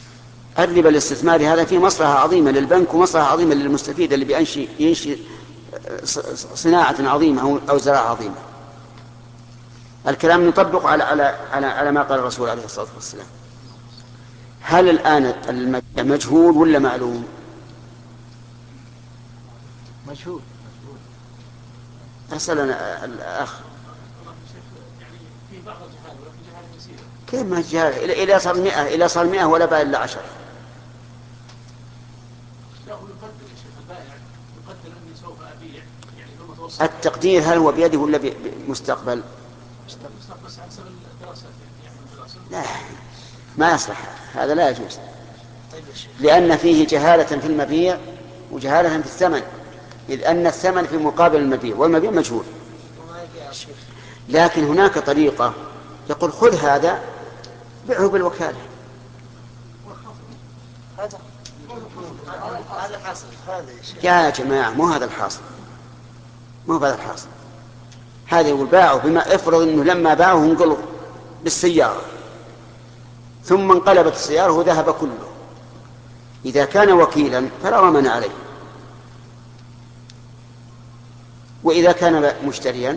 الربا الاستثماري هذا فيه مصلحة عظيمة للبنك ومصلحة عظيمة للمستفيد اللي بينشي ينشي صناعة عظيمة أو زراعة عظيمة. الكلام نطبق على على على على ما قال الرسول عليه الصلاة والسلام. هل الآن المبيع مجهول ولا معلوم؟ مجهول. أسأل أنا الأخ. في بعض الجهال وفي جهال يسير. كيف ما جهال؟ إلى صار مئة إلى صار مئة ولا بقى إلا عشرة. لا هو يقدر يا شيخ البائع يقدر أني سوف أبيع يعني ثم توصل. التقدير هل هو بيده ولا بمستقبل؟ مستقبل بس على حسب الدراسات يعني دراسة. لا ما يصلح، هذا لا يجوز، لأن فيه جهالة في المبيع وجهالة في الثمن، إذ أن الثمن في مقابل المبيع والمبيع مجهول. لكن هناك طريقة يقول خذ هذا بيعه بالوكالة. هذا هذا الحاصل. هذا يا جماعة مو هذا الحاصل، مو هذا الحاصل. هذا يقول باعه بما افرض انه لما باعه انقلب بالسيارة ثم انقلبت السيارة وذهب كله. إذا كان وكيلا فلا ضمان عليه، وإذا كان مشتريا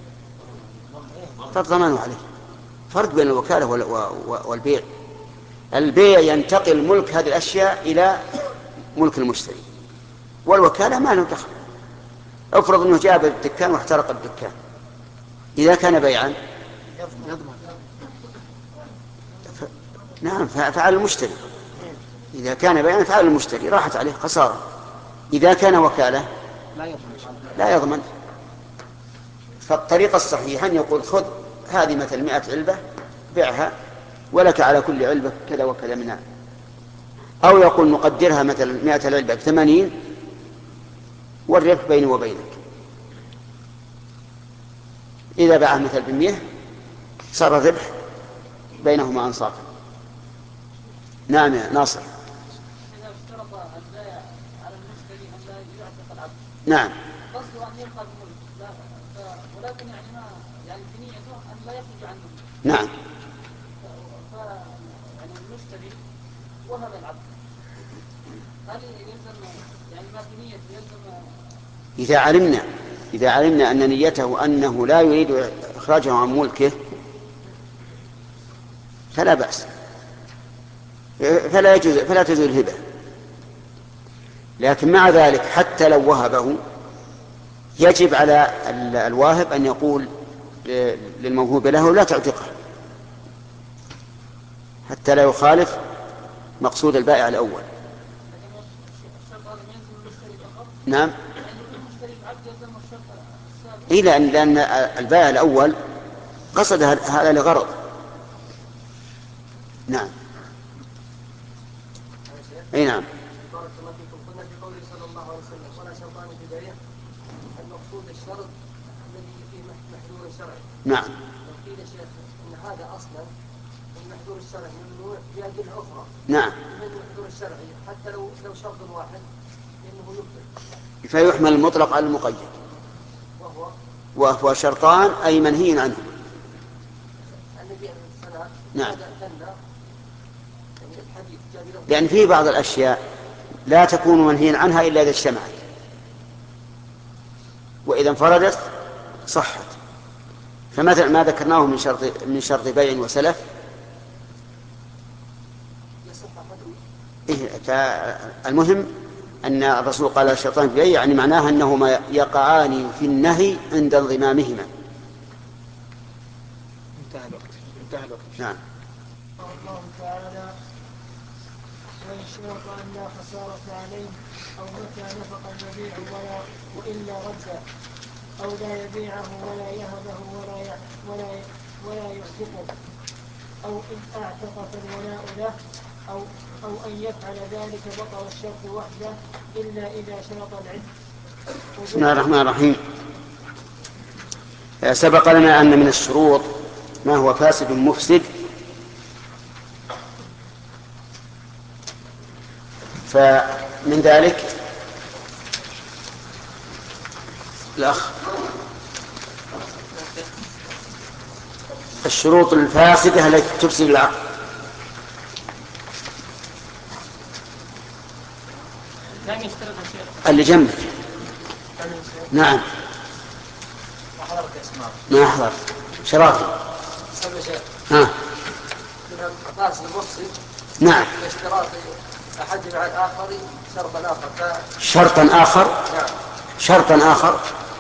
فالضمان عليه. فرق بين الوكالة والبيع. البيع ينتقل ملك هذه الأشياء إلى ملك المشتري، والوكالة ما له دخل. افرض أنه جاب الدكان واحترق الدكان، إذا كان بيعا يضمن. ف... نعم فعل المشتري. إذا كان بيعا فعل المشتري راحت عليه خسارة. إذا كان وكالة لا يضمن. لا يضمن. فالطريقة الصحيحة أن يقول خذ هذه مثل مئة علبة بيعها ولك على كل علبة كذا وكذا منها، أو يقول نقدرها مثل مئة العلبة بثمانين والربح بيني وبينك. إذا باعه مثل بمئة صار الربح بينهما أنصافا. نعم يا ناصر. إذا اشترط البائع على المشتري أن لا يعتق العبد. نعم. قصده أن يبقى بالملك، لا ولكن يعني ما يعني في نيته أن لا يخرج عنه. نعم. ف يعني المشتري وهب العبد. هل يلزم يعني ما في نيته يلزم؟ إذا علمنا إذا علمنا أن نيته أنه لا يريد إخراجه عن ملكه فلا بأس، فلا يجوز فلا تجوز الهبة. لكن مع ذلك حتى لو وهبه يجب على الواهب أن يقول للموهوب له لا تعتقه حتى لا يخالف مقصود البائع الأول. نعم. إيه لأن, لأن البائع الأول قصد هذا لغرض. نعم. أي نعم. بارك الله فيكم. قلنا في قوله صلى الله عليه وسلم ولا شرطان في بيع، المقصود الشرط الذي فيه محذور شرعي. نعم. لو قيل يا شيخ ان هذا اصلا المحذور الشرعي ممنوع في ادله اخرى. نعم. من المحذور الشرعي حتى لو لو شرط واحد انه يبطل. فيحمل المطلق على المقيد. وهو وهو شرطان أي منهي عنه. النبي الصلاة. نعم. هذا دل يعني الحديث جاء بلفظ. لأن في بعض الأشياء لا تكون منهيا عنها إلا إذا اجتمعت، وإذا انفردت صحت. فمثل ما ذكرناه من شرط من شرط بيع وسلف. إيه المهم أن الرسول قال الشيطان في بيع يعني معناها أنهما يقعان في النهي عند انضمامهما. انتهى الوقت. انتهى الوقت. نعم. الله تعالى وإن شرط أن لا خسارة عليه أو متى نفق المبيع ولا وإلا رد أو لا يبيعه ولا يهبه ولا ولا ولا يعتقه أو إن أعتق فالولاء له أو أو أن يفعل ذلك بطل الشرط وحده إلا إذا شرط العلم. بسم الله الرحمن الرحيم. سبق لنا أن من الشروط ما هو فاسد مفسد، فمن ذلك الأخ الشروط الفاسدة التي تفسد العقد. اللي جنبك نعم. ما حضرت اسماء. ما حضرت. شرافي. سمي شيخ. ها. من القاس المفسد. نعم. اشتراط أحد مع الآخر شرطا آخر. شرطا آخر. نعم. شرطا آخر.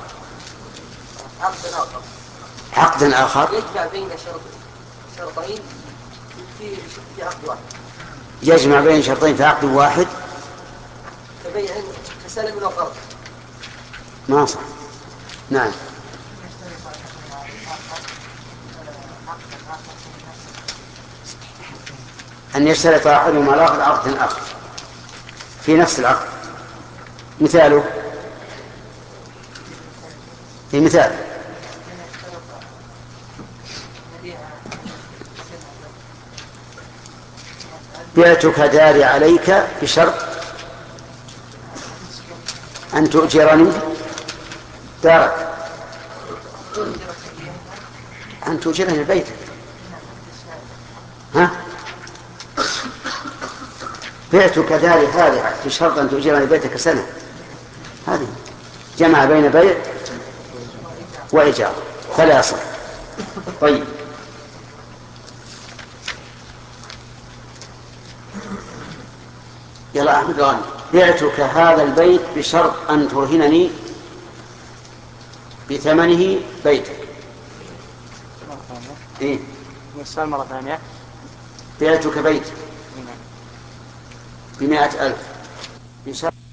عقدا آخر. عقدا آخر. يجمع بين شرط شرطين في في عقد واحد. يجمع بين شرطين في عقد واحد. كبيع كسلم أو قرض. ما صح. نعم. أن يشترط أحدهما الآخر عقد آخر في نفس العقد. مثاله في مثال بعتك داري عليك بشرط أن تؤجرني دارك، أن تؤجرني بيتك. ها؟ بعتك داري هذه بشرط أن تؤجرني بيتك سنة. هذه جمع بين بيع وإيجار فلا يصح. طيب. يلا أحمد غانم. بعتك هذا البيت بشرط أن ترهنني بثمنه بيتك. إيه؟ السؤال مرة ثانية. بعتك بيت بمائة ألف بشرط